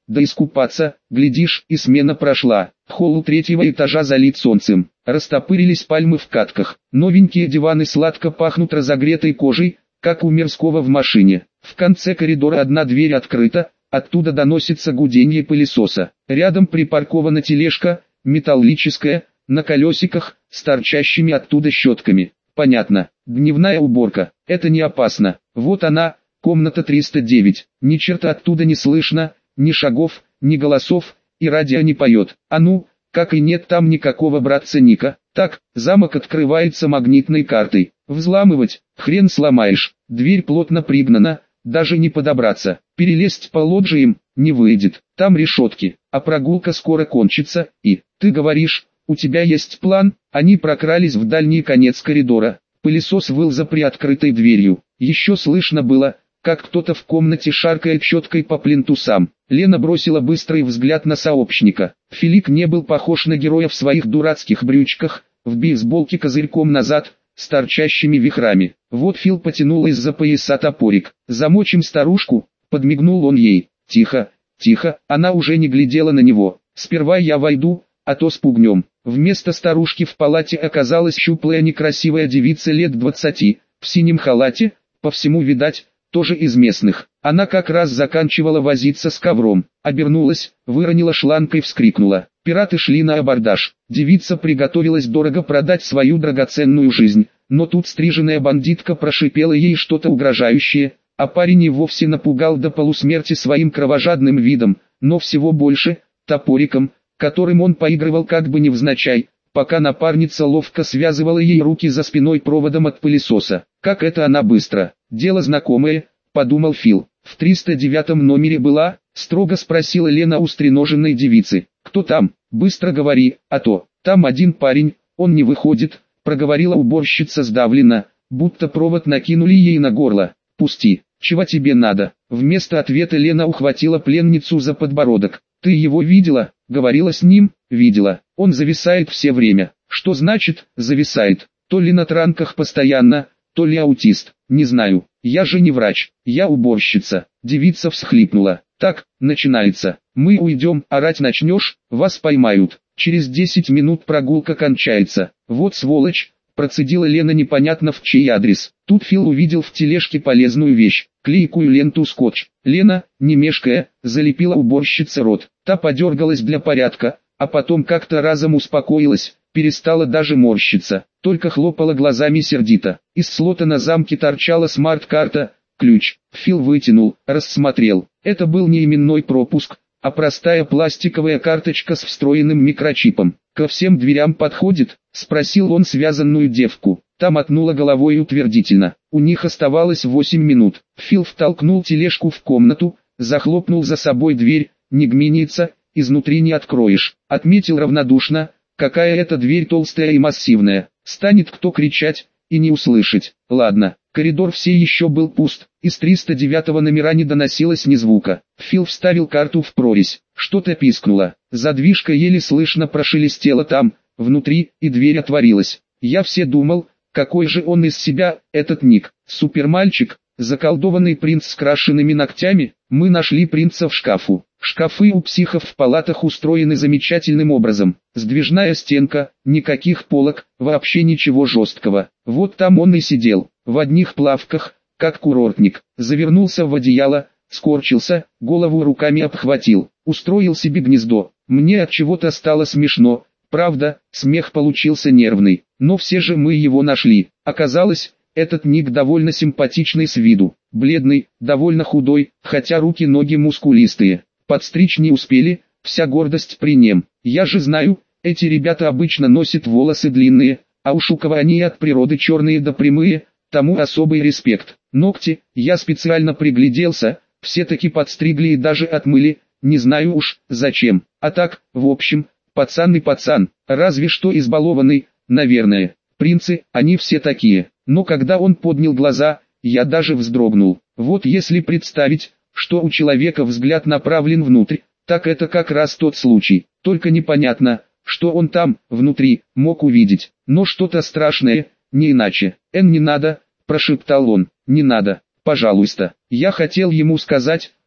Speaker 1: да искупаться, глядишь, и смена прошла. Холл у третьего этажа залит солнцем, растопырились пальмы в катках, новенькие диваны сладко пахнут разогретой кожей, как у Мирского в машине. В конце коридора одна дверь открыта, оттуда доносится гуденье пылесоса. Рядом припаркована тележка, металлическая, на колесиках, с торчащими оттуда щетками. Понятно, дневная уборка, это не опасно. Вот она, комната 309, ни черта оттуда не слышно, ни шагов, ни голосов, и радио не поет. А ну, как и нет там никакого братца Ника. Так, замок открывается магнитной картой. Взламывать, хрен сломаешь. Дверь плотно пригнана, даже не подобраться. Перелезть по лоджиям не выйдет. Там решетки, а прогулка скоро кончится. И, ты говоришь, у тебя есть план? Они прокрались в дальний конец коридора. Пылесос выл за приоткрытой дверью. Еще слышно было, как кто-то в комнате шаркает щеткой по плинтусам. Лена бросила быстрый взгляд на сообщника. Филипп не был похож на героя в своих дурацких брючках, в бейсболке козырьком назад, с торчащими вихрами. Вот Фил потянул из-за пояса топорик. «Замочим старушку», — подмигнул он ей. «Тихо, тихо», она уже не глядела на него. «Сперва я войду, а то спугнем». Вместо старушки в палате оказалась щуплая некрасивая девица лет 20, в синем халате, по всему видать, тоже из местных. Она как раз заканчивала возиться с ковром, обернулась, выронила шланг и вскрикнула. Пираты шли на абордаж. Девица приготовилась дорого продать свою драгоценную жизнь, но тут стриженная бандитка прошипела ей что-то угрожающее, а парень и вовсе напугал до полусмерти своим кровожадным видом, но всего больше, топориком, которым он поигрывал как бы невзначай, пока напарница ловко связывала ей руки за спиной проводом от пылесоса. Как это она быстро. Дело знакомое, подумал Фил. В 309 номере была, строго спросила Лена у стреноженной девицы. Кто там? Быстро говори, а то, там один парень, он не выходит, проговорила уборщица сдавленно, будто провод накинули ей на горло. Пусти, чего тебе надо? Вместо ответа Лена ухватила пленницу за подбородок. Ты его видела? Говорила с ним? Видела. Он зависает все время. Что значит зависает? То ли на транках постоянно, то ли аутист. Не знаю. Я же не врач. Я уборщица. Девица всхлипнула. Так, начинается. Мы уйдем, орать начнешь, вас поймают. Через 10 минут прогулка кончается. Вот сволочь, процедила Лена непонятно в чей адрес. Тут Фил увидел в тележке полезную вещь. Клейкую ленту скотч. Лена, не мешкая, залепила уборщице рот. Та подергалась для порядка, а потом как-то разом успокоилась, перестала даже морщиться, только хлопала глазами сердито. Из слота на замке торчала смарт-карта, ключ. Фил вытянул, рассмотрел. Это был не именной пропуск, а простая пластиковая карточка с встроенным микрочипом. «Ко всем дверям подходит?» — спросил он связанную девку. Та мотнула головой утвердительно. У них оставалось 8 минут. Фил втолкнул тележку в комнату, захлопнул за собой дверь. «Не гминится, изнутри не откроешь», — отметил равнодушно. «Какая эта дверь толстая и массивная, станет кто кричать, и не услышать». Ладно, коридор все еще был пуст, из 309 номера не доносилось ни звука. Фил вставил карту в прорезь, что-то пискнуло, задвижка еле слышно прошелестела там, внутри, и дверь отворилась. Я все думал, какой же он из себя, этот Ник, супермальчик, заколдованный принц с крашенными ногтями. Мы нашли принца в шкафу. Шкафы у психов в палатах устроены замечательным образом. Сдвижная стенка, никаких полок, вообще ничего жесткого. Вот там он и сидел, в одних плавках, как курортник. Завернулся в одеяло, скорчился, голову руками обхватил. Устроил себе гнездо. Мне от чего-то стало смешно. Правда, смех получился нервный. Но все же мы его нашли. Оказалось, этот Ник довольно симпатичный с виду. Бледный, довольно худой, хотя руки-ноги мускулистые. Подстричь не успели, вся гордость при нем. Я же знаю, эти ребята обычно носят волосы длинные, а уж у кого они от природы черные да прямые, тому особый респект. Ногти, я специально пригляделся, все таки подстригли и даже отмыли, не знаю уж, зачем. А так, в общем, пацан и пацан, разве что избалованный, наверное. Принцы, они все такие. Но когда он поднял глаза, я даже вздрогнул. Вот если представить, что у человека взгляд направлен внутрь, так это как раз тот случай. Только непонятно, что он там, внутри, мог увидеть. Но что-то страшное, не иначе. «Не надо», – прошептал он, – «не надо, пожалуйста». Я хотел ему сказать,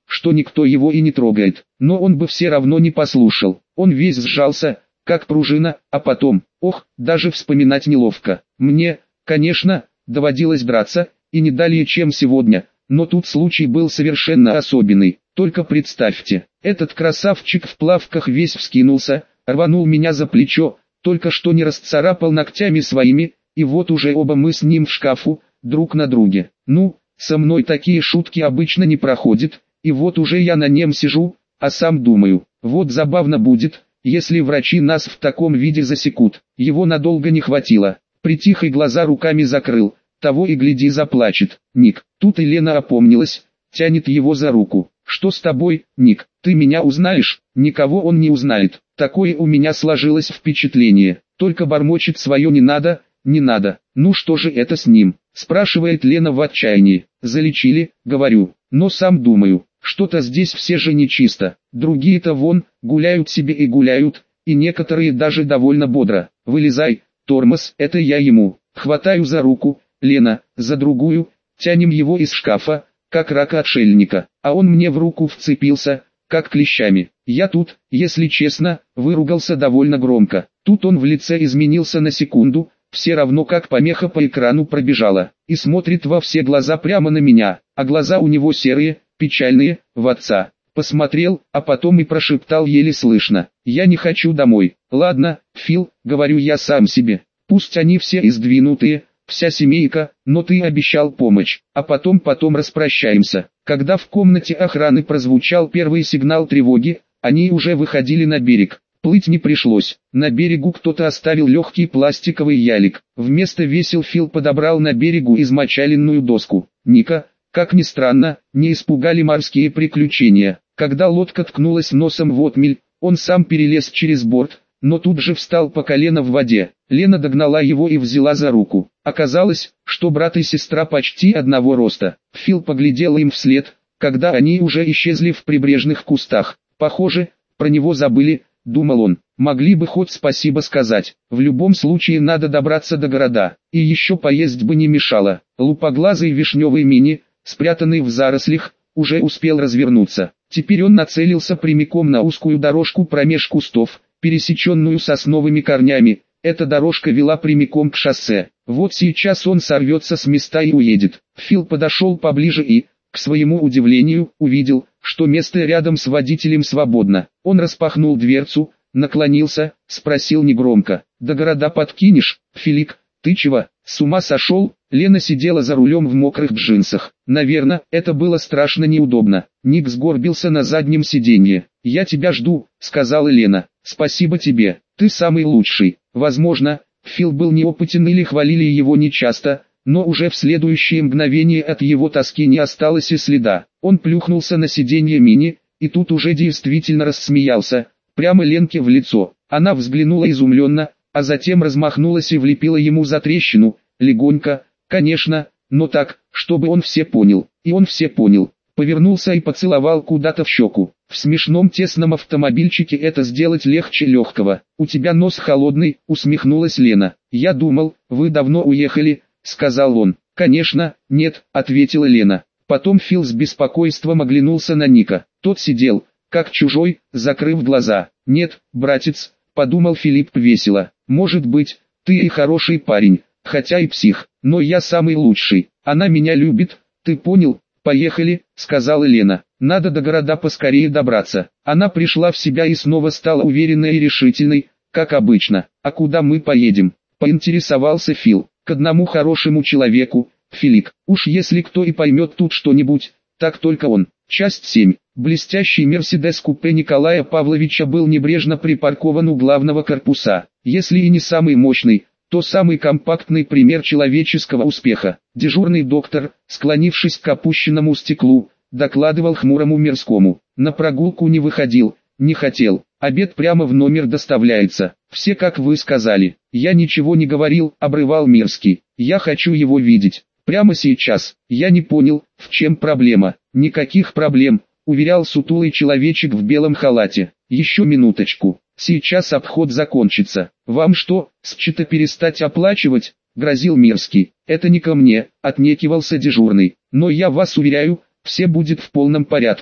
Speaker 1: что никто его и не трогает. Но он бы все равно не послушал. Он весь сжался, как пружина, а потом, ох, даже вспоминать неловко. Мне, конечно, доводилось драться, и не далее чем сегодня, но тут случай был совершенно особенный. Только представьте, этот красавчик в плавках весь вскинулся, рванул меня за плечо, только что не расцарапал ногтями своими, и вот уже оба мы с ним в шкафу, друг на друге. Ну, со мной такие шутки обычно не проходят, и вот уже я на нем сижу, а сам думаю, вот забавно будет, если врачи нас в таком виде засекут. Его надолго не хватило, притих и глаза руками закрыл, того и гляди заплачет. Ник, тут и Лена опомнилась, тянет его за руку. Что с тобой, Ник, ты меня узнаешь? Никого он не узнает, такое у меня сложилось впечатление, только бормочет свое не надо, не надо. Ну что же это с ним? Спрашивает Лена в отчаянии. Залечили, говорю, но сам думаю, что-то здесь все же нечисто. Другие-то вон, гуляют себе и гуляют, и некоторые даже довольно бодро. Вылезай, тормоз, это я ему. Хватаю за руку, Лена, за другую, тянем его из шкафа, как рака-отшельника, а он мне в руку вцепился, как клещами. Я тут, если честно, выругался довольно громко. Тут он в лице изменился на секунду, все равно как помеха по экрану пробежала, и смотрит во все глаза прямо на меня, а глаза у него серые, печальные, в отца. Посмотрел, а потом и прошептал еле слышно: «Я не хочу домой». «Ладно, Фил, говорю я сам себе, пусть они все издвинутые, вся семейка, но ты обещал помощь, а потом распрощаемся». Когда в комнате охраны прозвучал первый сигнал тревоги, они уже выходили на берег. Плыть не пришлось, на берегу кто-то оставил легкий пластиковый ялик. Вместо весел Фил подобрал на берегу измочаленную доску. Ника, как ни странно, не испугали морские приключения. Когда лодка ткнулась носом в отмель, он сам перелез через борт, но тут же встал по колено в воде. Лена догнала его и взяла за руку. Оказалось, что брат и сестра почти одного роста. Фил поглядел им вслед, когда они уже исчезли в прибрежных кустах. Похоже, про него забыли, думал он. Могли бы хоть спасибо сказать. В любом случае надо добраться до города. И еще поесть бы не мешало. Лупоглазый вишневый мини, спрятанный в зарослях, уже успел развернуться. Теперь он нацелился прямиком на узкую дорожку промеж кустов, пересеченную сосновыми корнями. Эта дорожка вела прямиком к шоссе. Вот сейчас он сорвется с места и уедет. Фил подошел поближе и, к своему удивлению, увидел, что место рядом с водителем свободно. Он распахнул дверцу, наклонился, спросил негромко: «До города подкинешь, Филик? Ты чего, с ума сошел?» Лена сидела за рулем в мокрых джинсах. Наверное, это было страшно неудобно. Ник сгорбился на заднем сиденье. «Я тебя жду», — сказала Лена. «Спасибо тебе, ты самый лучший». Возможно, Фил был неопытен или хвалили его нечасто, но уже в следующее мгновение от его тоски не осталось и следа. Он плюхнулся на сиденье мини, и тут уже действительно рассмеялся, прямо Ленке в лицо. Она взглянула изумленно, а затем размахнулась и влепила ему затрещину, легонько, конечно, но так, чтобы он все понял. И он все понял. Повернулся и поцеловал куда-то в щеку. В смешном тесном автомобильчике это сделать легче легкого. «У тебя нос холодный», — усмехнулась Лена. «Я думал, вы давно уехали», — сказал он. «Конечно, нет», — ответила Лена. Потом Фил с беспокойством оглянулся на Ника. Тот сидел, как чужой, закрыв глаза. «Нет, братец», — подумал Филипп весело. «Может быть, ты и хороший парень, хотя и псих, но я самый лучший. Она меня любит, ты понял?» «Поехали», — сказала Лена. «Надо до города поскорее добраться». Она пришла в себя и снова стала уверенной и решительной, как обычно. «А куда мы поедем?» — поинтересовался Фил. «К одному хорошему человеку, Филик. Уж если кто и поймет тут что-нибудь, так только он». Часть 7. Блестящий Мерседес-купе Николая Павловича был небрежно припаркован у главного корпуса. Если и не самый мощный, то самый компактный пример человеческого успеха. Дежурный доктор, склонившись к опущенному стеклу, докладывал хмурому Мирскому: «На прогулку не выходил, не хотел. Обед прямо в номер доставляется. Все как вы сказали». «Я ничего не говорил», — обрывал Мирский. «Я хочу его видеть. Прямо сейчас». «Я не понял, в чем проблема?» «Никаких проблем», — уверял сутулый человечек в белом халате. «Еще минуточку. Сейчас обход закончится. Вам что, счета перестать оплачивать?» — грозил Мирский. «Это не ко мне», — отнекивался дежурный. «Но я вас уверяю, все будет в полном порядке.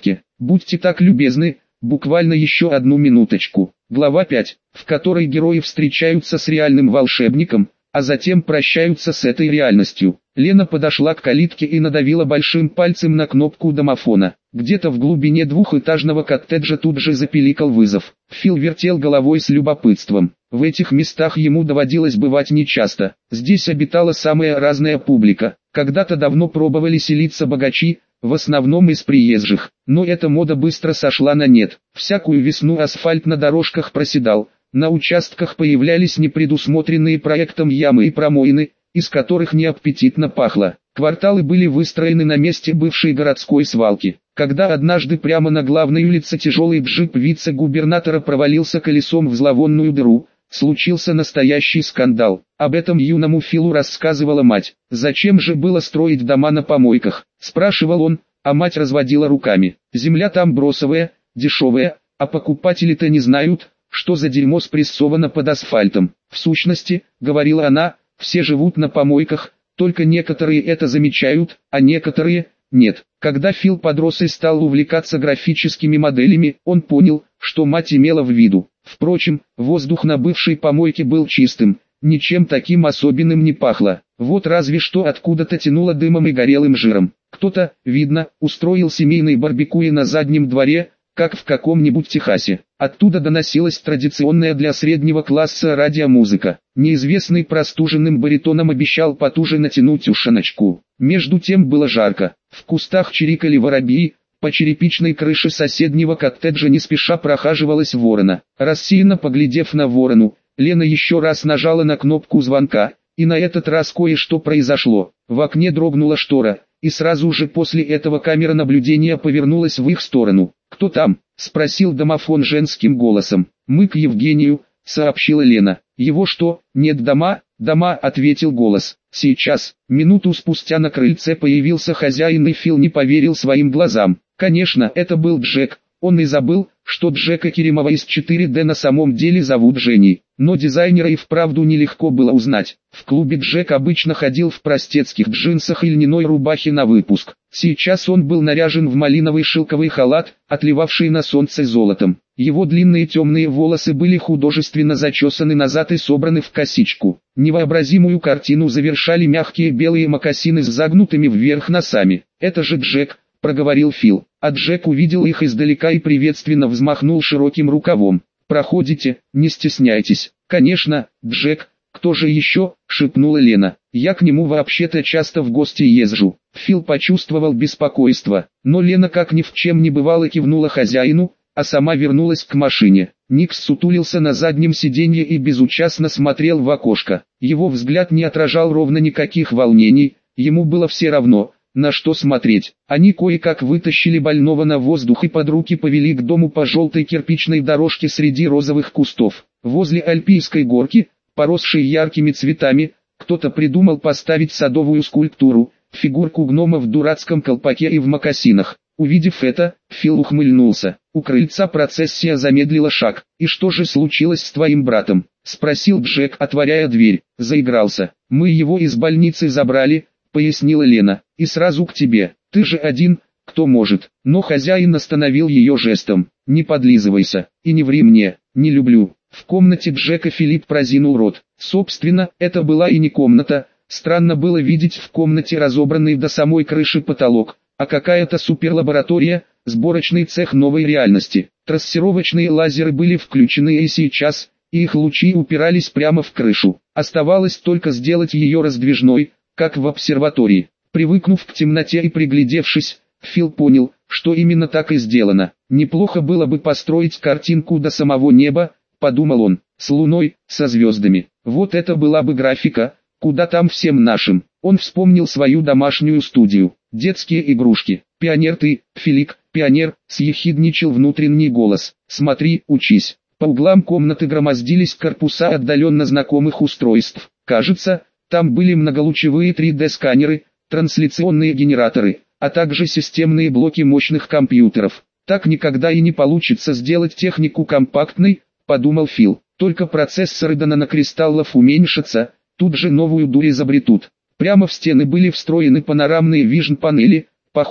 Speaker 1: Будьте так любезны, буквально еще одну минуточку. Глава 5, в которой герои встречаются с реальным волшебником, а затем прощаются с этой реальностью. Лена подошла к калитке и надавила большим пальцем на кнопку домофона. Где-то в глубине двухэтажного коттеджа тут же запиликал вызов. Фил вертел головой с любопытством. В этих местах ему доводилось бывать нечасто. Здесь обитала самая разная публика. Когда-то давно пробовали селиться богачи, в основном из приезжих, но эта мода быстро сошла на нет. Всякую весну асфальт на дорожках проседал, на участках появлялись непредусмотренные проектом ямы и промоины, из которых неаппетитно пахло. Кварталы были выстроены на месте бывшей городской свалки. Когда однажды прямо на главной улице тяжелый джип вице-губернатора провалился колесом в зловонную дыру, случился настоящий скандал. Об этом юному Филу рассказывала мать. «Зачем же было строить дома на помойках?» – спрашивал он, а мать разводила руками. «Земля там бросовая, дешевая, а покупатели-то не знают, что за дерьмо спрессовано под асфальтом. В сущности, — говорила она, — все живут на помойках, только некоторые это замечают, а некоторые — нет». Когда Фил подрос и стал увлекаться графическими моделями, он понял, что мать имела в виду. Впрочем, воздух на бывшей помойке был чистым, ничем таким особенным не пахло. Вот разве что откуда-то тянуло дымом и горелым жиром. Кто-то, видно, устроил семейный барбекю на заднем дворе, как в каком-нибудь Техасе. Оттуда доносилась традиционная для среднего класса радиомузыка. Неизвестный простуженным баритоном обещал потуже натянуть ушаночку. Между тем было жарко. В кустах чирикали воробьи, по черепичной крыше соседнего коттеджа не спеша прохаживалась ворона. Рассеянно поглядев на ворону, Лена еще раз нажала на кнопку звонка, и на этот раз кое-что произошло. В окне дрогнула штора, и сразу же после этого камера наблюдения повернулась в их сторону. «Кто там?» – спросил домофон женским голосом. «Мы к Евгению», – сообщила Лена. «Его что, нет дома?» «Дома», – ответил голос. Сейчас, минуту спустя на крыльце появился хозяин, и Фил не поверил своим глазам. Конечно, это был Джек. Он и забыл, что Джека Керимова из 4D на самом деле зовут Женей. Но дизайнера и вправду нелегко было узнать. В клубе Джек обычно ходил в простецких джинсах и льняной рубахе на выпуск. Сейчас он был наряжен в малиновый шелковый халат, отливавший на солнце золотом. Его длинные темные волосы были художественно зачесаны назад и собраны в косичку. Невообразимую картину завершали мягкие белые мокасины с загнутыми вверх носами. «Это же Джек», — проговорил Фил. А Джек увидел их издалека и приветственно взмахнул широким рукавом. «Проходите, не стесняйтесь». «Конечно, Джек, кто же еще?» — шепнула Лена. «Я к нему вообще-то часто в гости езжу». Фил почувствовал беспокойство, но Лена как ни в чем не бывало кивнула хозяину, а сама вернулась к машине. Ник сутулился на заднем сиденье и безучастно смотрел в окошко. Его взгляд не отражал ровно никаких волнений, ему было все равно, на что смотреть. Они кое-как вытащили больного на воздух и под руки повели к дому по желтой кирпичной дорожке среди розовых кустов. Возле Альпийской горки, поросшей яркими цветами, кто-то придумал поставить садовую скульптуру, фигурку гнома в дурацком колпаке и в мокасинах. Увидев это, Фил ухмыльнулся. У крыльца процессия замедлила шаг. «И что же случилось с твоим братом?» — спросил Джек, отворяя дверь. «Заигрался. Мы его из больницы забрали», — пояснила Лена. «И сразу к тебе. Ты же один, кто может». Но хозяин остановил ее жестом. «Не подлизывайся, и не ври мне, не люблю». В комнате Джека Филипп разинул рот. Собственно, это была и не комната. Странно было видеть в комнате разобранный до самой крыши потолок, а какая-то суперлаборатория, сборочный цех новой реальности. Трассировочные лазеры были включены и сейчас, и их лучи упирались прямо в крышу. Оставалось только сделать ее раздвижной, как в обсерватории. Привыкнув к темноте и приглядевшись, Фил понял, что именно так и сделано. «Неплохо было бы построить картинку до самого неба», — подумал он, — «с луной, со звездами. Вот это была бы графика, куда там всем нашим». Он вспомнил свою домашнюю студию. «Детские игрушки. Пионер ты, Филик, пионер», — съехидничал внутренний голос. «Смотри, учись». По углам комнаты громоздились корпуса отдаленно знакомых устройств. Кажется, там были многолучевые 3D-сканеры, трансляционные генераторы, а также системные блоки мощных компьютеров. «Так никогда и не получится сделать технику компактной», — подумал Фил. «Только процессоры до нанокристаллов уменьшатся, тут же новую дурь изобретут». Прямо в стены были встроены панорамные вижн-панели, похоже,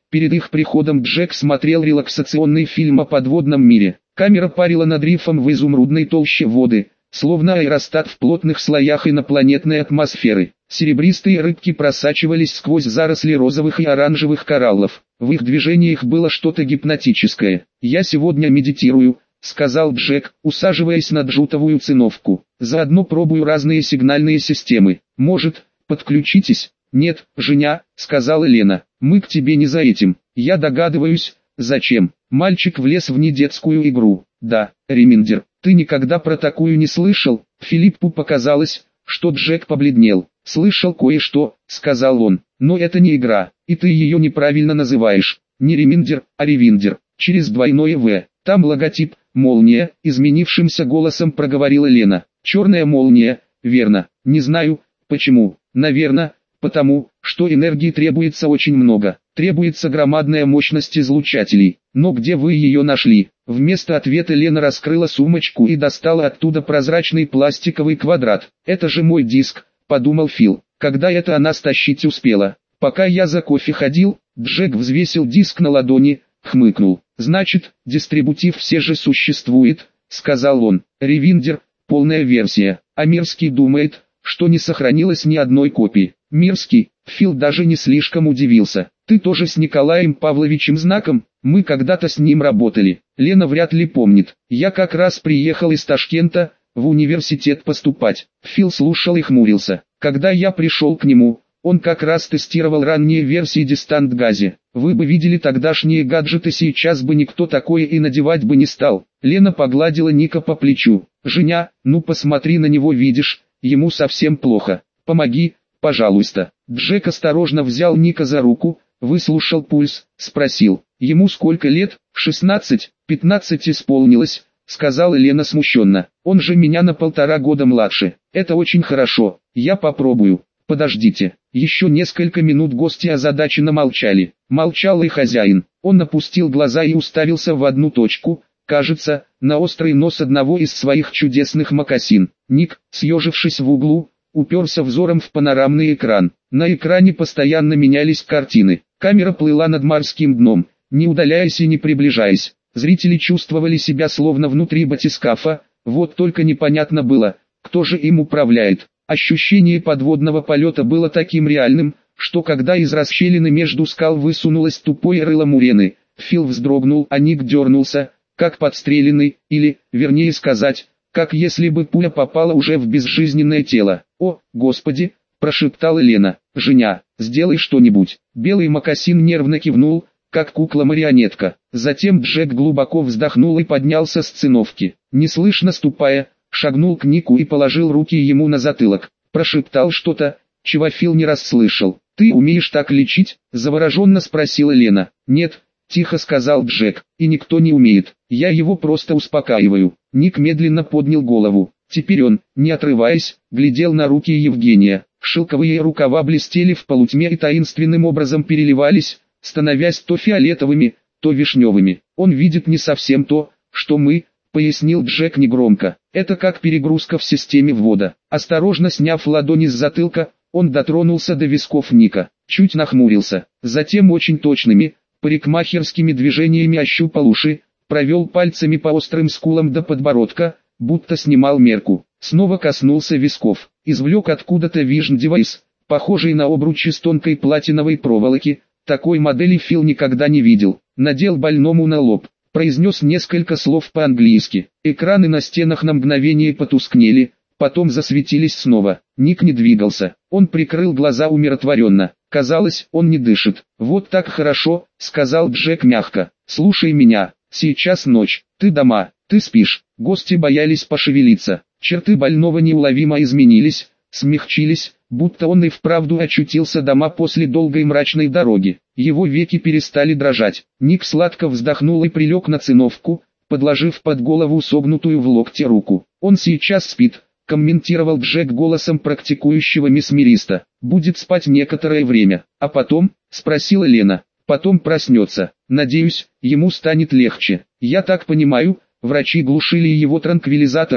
Speaker 1: Перед их приходом Джек смотрел релаксационный фильм о подводном мире. Камера парила над рифом в изумрудной толще воды, словно аэростат в плотных слоях инопланетной атмосферы. Серебристые рыбки просачивались сквозь заросли розовых и оранжевых кораллов. В их движениях было что-то гипнотическое. «Я сегодня медитирую», — сказал Джек, усаживаясь на джутовую циновку. «Заодно пробую разные сигнальные системы. Может, подключитесь?» «Нет, Женя», — сказала Лена, — «мы к тебе не за этим». «Я догадываюсь, зачем». Мальчик влез в недетскую игру. «Да, Реминдер, ты никогда про такую не слышал?» Филиппу показалось, что Джек побледнел. «Слышал кое-что», — сказал он, — «но это не игра, и ты ее неправильно называешь. Не Реминдер, а Ревиндер, через двойное «В». Там логотип, молния», — изменившимся голосом проговорила Лена. «Черная молния, верно. Не знаю, почему. Наверное, потому, что энергии требуется очень много. Требуется громадная мощность излучателей. Но где вы ее нашли?» Вместо ответа Лена раскрыла сумочку и достала оттуда прозрачный пластиковый квадрат. «Это же мой диск», — подумал Фил. «Когда это она стащить успела?» «Пока я за кофе ходил», — Джек взвесил диск на ладони, хмыкнул. «Значит, дистрибутив все же существует», — сказал он. «Ревиндер, полная версия, а Мирский думает, что не сохранилось ни одной копии». «Мирский?» — Фил даже не слишком удивился. «Ты тоже с Николаем Павловичем Знаком? Мы когда-то с ним работали». Лена вряд ли помнит. «Я как раз приехал из Ташкента, в университет поступать». Фил слушал и хмурился. «Когда я пришел к нему, он как раз тестировал ранние версии Distant Gazi. Вы бы видели тогдашние гаджеты, сейчас бы никто такое и надевать бы не стал». Лена погладила Ника по плечу. «Женя, ну посмотри на него, видишь, ему совсем плохо. Помоги, пожалуйста». Джек осторожно взял Ника за руку, выслушал пульс, спросил. «Ему сколько лет?» 16, 15 исполнилось», — сказала Лена смущенно. «Он же меня на 1,5 года младше. Это очень хорошо, я попробую». «Подождите». Еще несколько минут гости озадаченно молчали. Молчал и хозяин. Он опустил глаза и уставился в одну точку, кажется, на острый нос одного из своих чудесных мокасин. Ник, съежившись в углу, уперся взором в панорамный экран. На экране постоянно менялись картины. Камера плыла над морским дном, не удаляясь и не приближаясь. Зрители чувствовали себя словно внутри батискафа, вот только непонятно было, кто же им управляет. Ощущение подводного полета было таким реальным, что когда из расщелины между скал высунулось тупое рыло мурены, Фил вздрогнул, а Ник дернулся, как подстреленный, или, вернее сказать, как если бы пуля попала уже в безжизненное тело. «О, Господи!» – прошептала Лена. «Женя, сделай что-нибудь». Белый мокасин нервно кивнул, как кукла-марионетка. Затем Джек глубоко вздохнул и поднялся с циновки. Неслышно ступая, шагнул к Нику и положил руки ему на затылок. Прошептал что-то, чего Фил не расслышал. «Ты умеешь так лечить?» – завороженно спросила Лена. «Нет», – тихо сказал Джек, – «и никто не умеет. Я его просто успокаиваю». Ник медленно поднял голову. Теперь он, не отрываясь, глядел на руки Евгения. Шелковые рукава блестели в полутьме и таинственным образом переливались, становясь то фиолетовыми, то вишневыми. «Он видит не совсем то, что мы», — пояснил Джек негромко. «Это как перегрузка в системе ввода». Осторожно сняв ладони с затылка, он дотронулся до висков Ника, чуть нахмурился. Затем очень точными, парикмахерскими движениями ощупал уши, провел пальцами по острым скулам до подбородка, будто снимал мерку. Снова коснулся висков, извлек откуда-то Vision Device, похожий на обруч из тонкой платиновой проволоки. Такой модели Фил никогда не видел. Надел больному на лоб, произнес несколько слов по-английски. Экраны на стенах на мгновение потускнели, потом засветились снова. Ник не двигался, он прикрыл глаза умиротворенно. Казалось, он не дышит. «Вот так хорошо», — сказал Джек мягко. «Слушай меня, сейчас ночь, ты дома, ты спишь». Гости боялись пошевелиться. Черты больного неуловимо изменились, смягчились, будто он и вправду очутился дома после долгой мрачной дороги. Его веки перестали дрожать. Ник сладко вздохнул и прилег на циновку, подложив под голову согнутую в локте руку. «Он сейчас спит», — комментировал Джек голосом практикующего месмериста. «Будет спать некоторое время. А потом?» — спросила Лена. «Потом проснется. Надеюсь, ему станет легче. Я так понимаю, врачи глушили его транквилизаторами,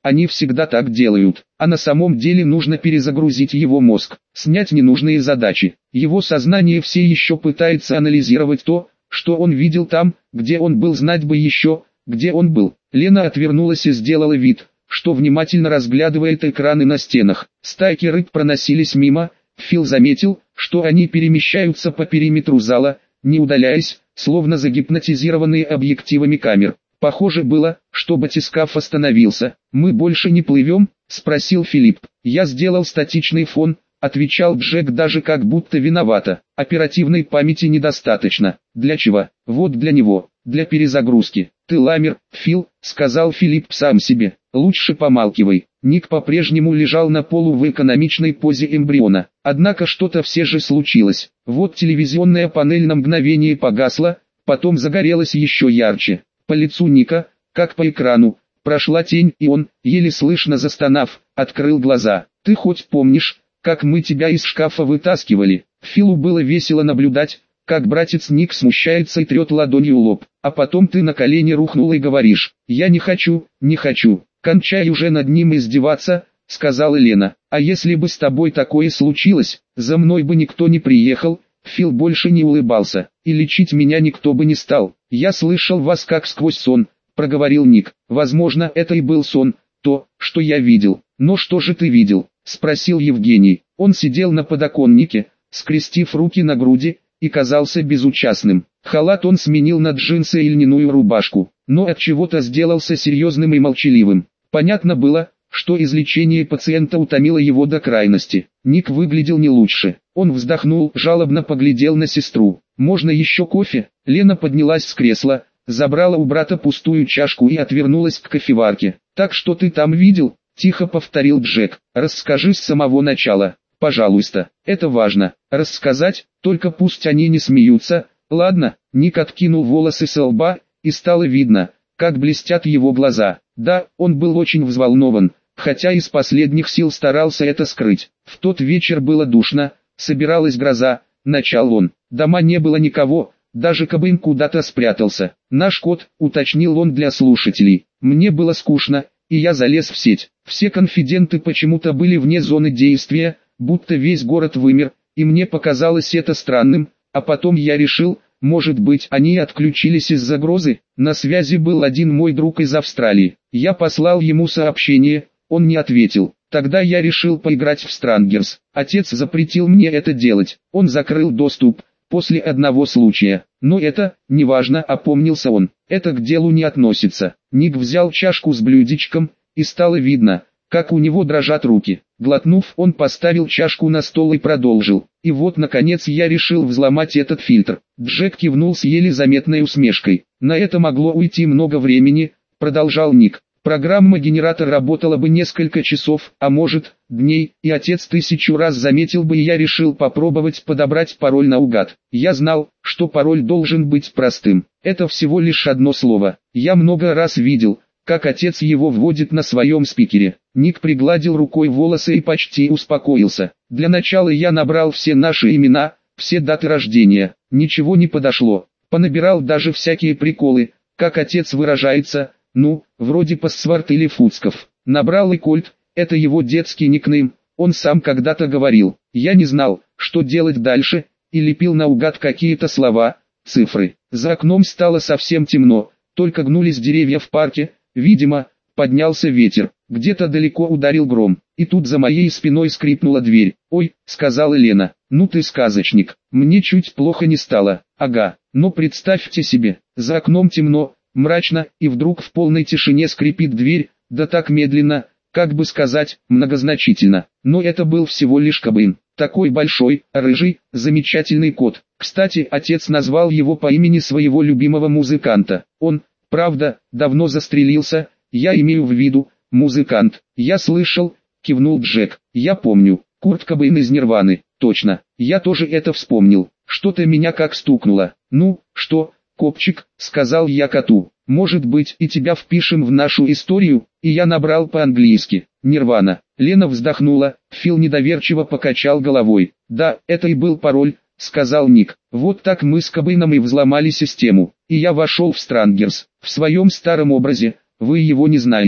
Speaker 1: Они всегда так делают, а на самом деле нужно перезагрузить его мозг, снять ненужные задачи. Его сознание все еще пытается анализировать то, что он видел там, где он был, знать бы еще, где он был. Лена отвернулась и сделала вид, что внимательно разглядывает экраны на стенах. Стайки рыб проносились мимо. Фил заметил, что они перемещаются по периметру зала, не удаляясь, словно загипнотизированные объективами камер. Похоже было, что батискаф остановился. «Мы больше не плывем?» – спросил Филипп. «Я сделал статичный фон», – отвечал Джек даже как будто виновато. «Оперативной памяти недостаточно». «Для чего?» «Вот для него, для перезагрузки». «Ты ламер, Фил», – сказал Филипп сам себе. «Лучше помалкивай». Ник по-прежнему лежал на полу в экономичной позе эмбриона. Однако что-то все же случилось. Вот телевизионная панель на мгновение погасла, потом загорелась еще ярче. По лицу Ника, как по экрану, прошла тень, и он, еле слышно застонав, открыл глаза. «Ты хоть помнишь, как мы тебя из шкафа вытаскивали?» Филу было весело наблюдать, как братец Ник смущается и трет ладонью лоб. «А потом ты на колени рухнул и говоришь: я не хочу, не хочу». «Кончай уже над ним издеваться», — сказала Лена. «А если бы с тобой такое случилось, за мной бы никто не приехал». Фил больше не улыбался, и лечить меня никто бы не стал. «Я слышал вас как сквозь сон», — проговорил Ник. «Возможно, это и был сон, то, что я видел». «Но что же ты видел?» — спросил Евгений. Он сидел на подоконнике, скрестив руки на груди, и казался безучастным. Халат он сменил на джинсы и льняную рубашку, но от чего-то сделался серьезным и молчаливым. Понятно было, что излечение пациента утомило его до крайности. Ник выглядел не лучше. Он вздохнул, жалобно поглядел на сестру. «Можно еще кофе?» Лена поднялась с кресла, забрала у брата пустую чашку и отвернулась к кофеварке. «Так что ты там видел?» – тихо повторил Джек. «Расскажи с самого начала, пожалуйста. Это важно. Рассказать, только пусть они не смеются». «Ладно». Ник откинул волосы со лба, и стало видно, как блестят его глаза. Да, он был очень взволнован, хотя из последних сил старался это скрыть. В тот вечер было душно, собиралась гроза, начал он. Дома не было никого, даже Кобейн куда-то спрятался. «Наш кот», уточнил он для слушателей. «Мне было скучно, и я залез в сеть. Все конфиденты почему-то были вне зоны действия, будто весь город вымер, и мне показалось это странным, а потом я решил, может быть, они отключились из-за грозы. На связи был один мой друг из Австралии. Я послал ему сообщение, он не ответил. Тогда я решил поиграть в Странгерс. Отец запретил мне это делать. Он закрыл доступ после одного случая. Но это, неважно, опомнился он. Это к делу не относится». Ник взял чашку с блюдечком, и стало видно, как у него дрожат руки. Глотнув, он поставил чашку на стол и продолжил. «И вот, наконец, я решил взломать этот фильтр». Джек кивнул с еле заметной усмешкой. «На это могло уйти много времени», — продолжал Ник. «Программа-генератор работала бы несколько часов, а может, дней, и отец 1000 раз заметил бы, и я решил попробовать подобрать пароль наугад. Я знал, что пароль должен быть простым. Это всего лишь одно слово. Я много раз видел, как отец его вводит на своем спикере». Ник пригладил рукой волосы и почти успокоился. «Для начала я набрал все наши имена, все даты рождения. Ничего не подошло. Понабирал даже всякие приколы, как отец выражается, ну, вроде пассворд или Фуцков. Набрал и Кольт, это его детский никнейм, он сам когда-то говорил. Я не знал, что делать дальше, и лепил наугад какие-то слова, цифры. За окном стало совсем темно, только гнулись деревья в парке, видимо, поднялся ветер. Где-то далеко ударил гром, и тут за моей спиной скрипнула дверь. «Ой», — сказала Лена, — «ну ты сказочник». Мне чуть плохо не стало. Ага, но представьте себе, за окном темно, мрачно, и вдруг в полной тишине скрипит дверь, да так медленно, как бы сказать, многозначительно. Но это был всего лишь Кобейн. Такой большой, рыжий, замечательный кот. Кстати, отец назвал его по имени своего любимого музыканта. Он, правда, давно застрелился, я имею в виду, музыкант. «Я слышал», — кивнул Джек. «Я помню, Курт Кобейн из Нирваны, точно. Я тоже это вспомнил. Что-то меня как стукнуло. Ну, что, копчик», — сказал я коту. «Может быть, и тебя впишем в нашу историю?» И я набрал по-английски «Нирвана». Лена вздохнула, Фил недоверчиво покачал головой. «Да, это и был пароль», — сказал Ник. «Вот так мы с Кобейном и взломали систему. И я вошел в Странгерс, в своем старом образе. Вы его не знаете.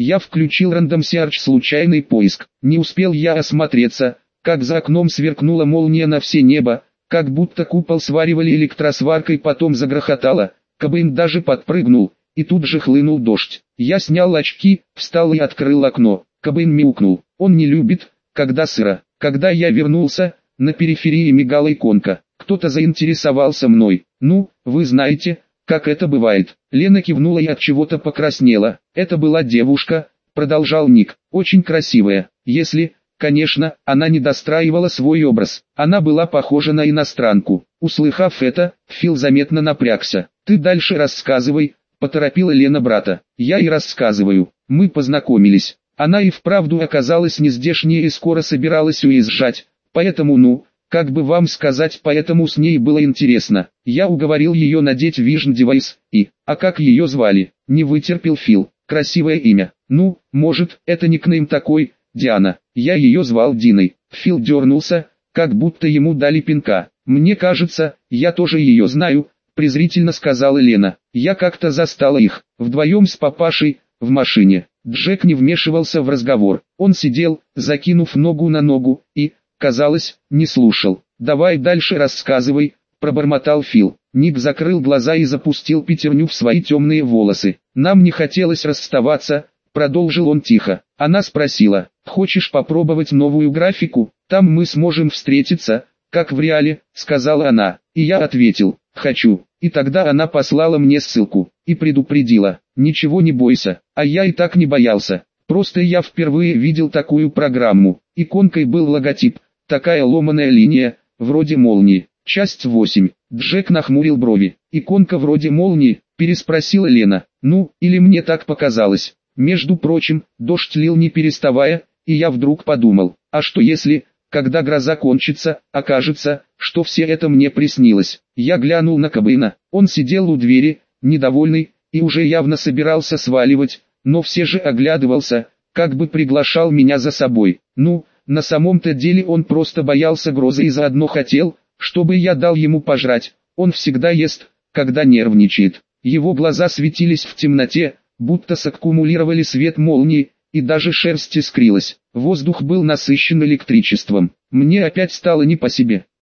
Speaker 1: Я включил Random Search, случайный поиск. Не успел я осмотреться, как за окном сверкнула молния на все небо, как будто купол сваривали электросваркой, потом загрохотало, Кобейн даже подпрыгнул, и тут же хлынул дождь. Я снял очки, встал и открыл окно. Кобейн мяукнул. Он не любит, когда сыро. Когда я вернулся, на периферии мигала иконка. Кто-то заинтересовался мной. Ну, вы знаете, как это бывает. Лена кивнула и от чего-то покраснела. Это была девушка, продолжал Ник, очень красивая. Если, конечно, она не достраивала свой образ. Она была похожа на иностранку. Услыхав это, Фил заметно напрягся. Ты дальше рассказывай, поторопила Лена брата. Я и рассказываю. Мы познакомились. Она и вправду оказалась нездешней и скоро собиралась уезжать. Поэтому как бы вам сказать, поэтому с ней было интересно. Я уговорил ее надеть Vision Device а как ее звали? Не вытерпел Фил. Красивое имя. Ну, может, это никнейм такой, Диана. Я ее звал Диной. Фил дернулся, как будто ему дали пинка. Мне кажется, я тоже ее знаю, презрительно сказала Лена. Я как-то застала их, вдвоем с папашей, в машине. Джек не вмешивался в разговор. Он сидел, закинув ногу на ногу, и, казалось, не слушал. «Давай дальше рассказывай», – пробормотал Фил. Ник закрыл глаза и запустил пятерню в свои темные волосы. «Нам не хотелось расставаться», – продолжил он тихо. Она спросила, «Хочешь попробовать новую графику? Там мы сможем встретиться, как в реале», – сказала она. И я ответил, «Хочу». И тогда она послала мне ссылку и предупредила, «Ничего не бойся», а я и так не боялся. Просто я впервые видел такую программу. Иконкой был логотип, такая ломаная линия, вроде молнии. Часть 8. Джек нахмурил брови. «Иконка вроде молнии?» – переспросила Лена. «Ну, или мне так показалось». Между прочим, дождь лил не переставая, и я вдруг подумал, а что если, когда гроза кончится, окажется, что все это мне приснилось. Я глянул на Кобейна. Он сидел у двери, недовольный, и уже явно собирался сваливать, но все же оглядывался, как бы приглашал меня за собой. Ну, на самом-то деле он просто боялся грозы и заодно хотел, чтобы я дал ему пожрать. Он всегда ест, когда нервничает. Его глаза светились в темноте, будто саккумулировали свет молнии, и даже шерсть искрилась. Воздух был насыщен электричеством. Мне опять стало не по себе.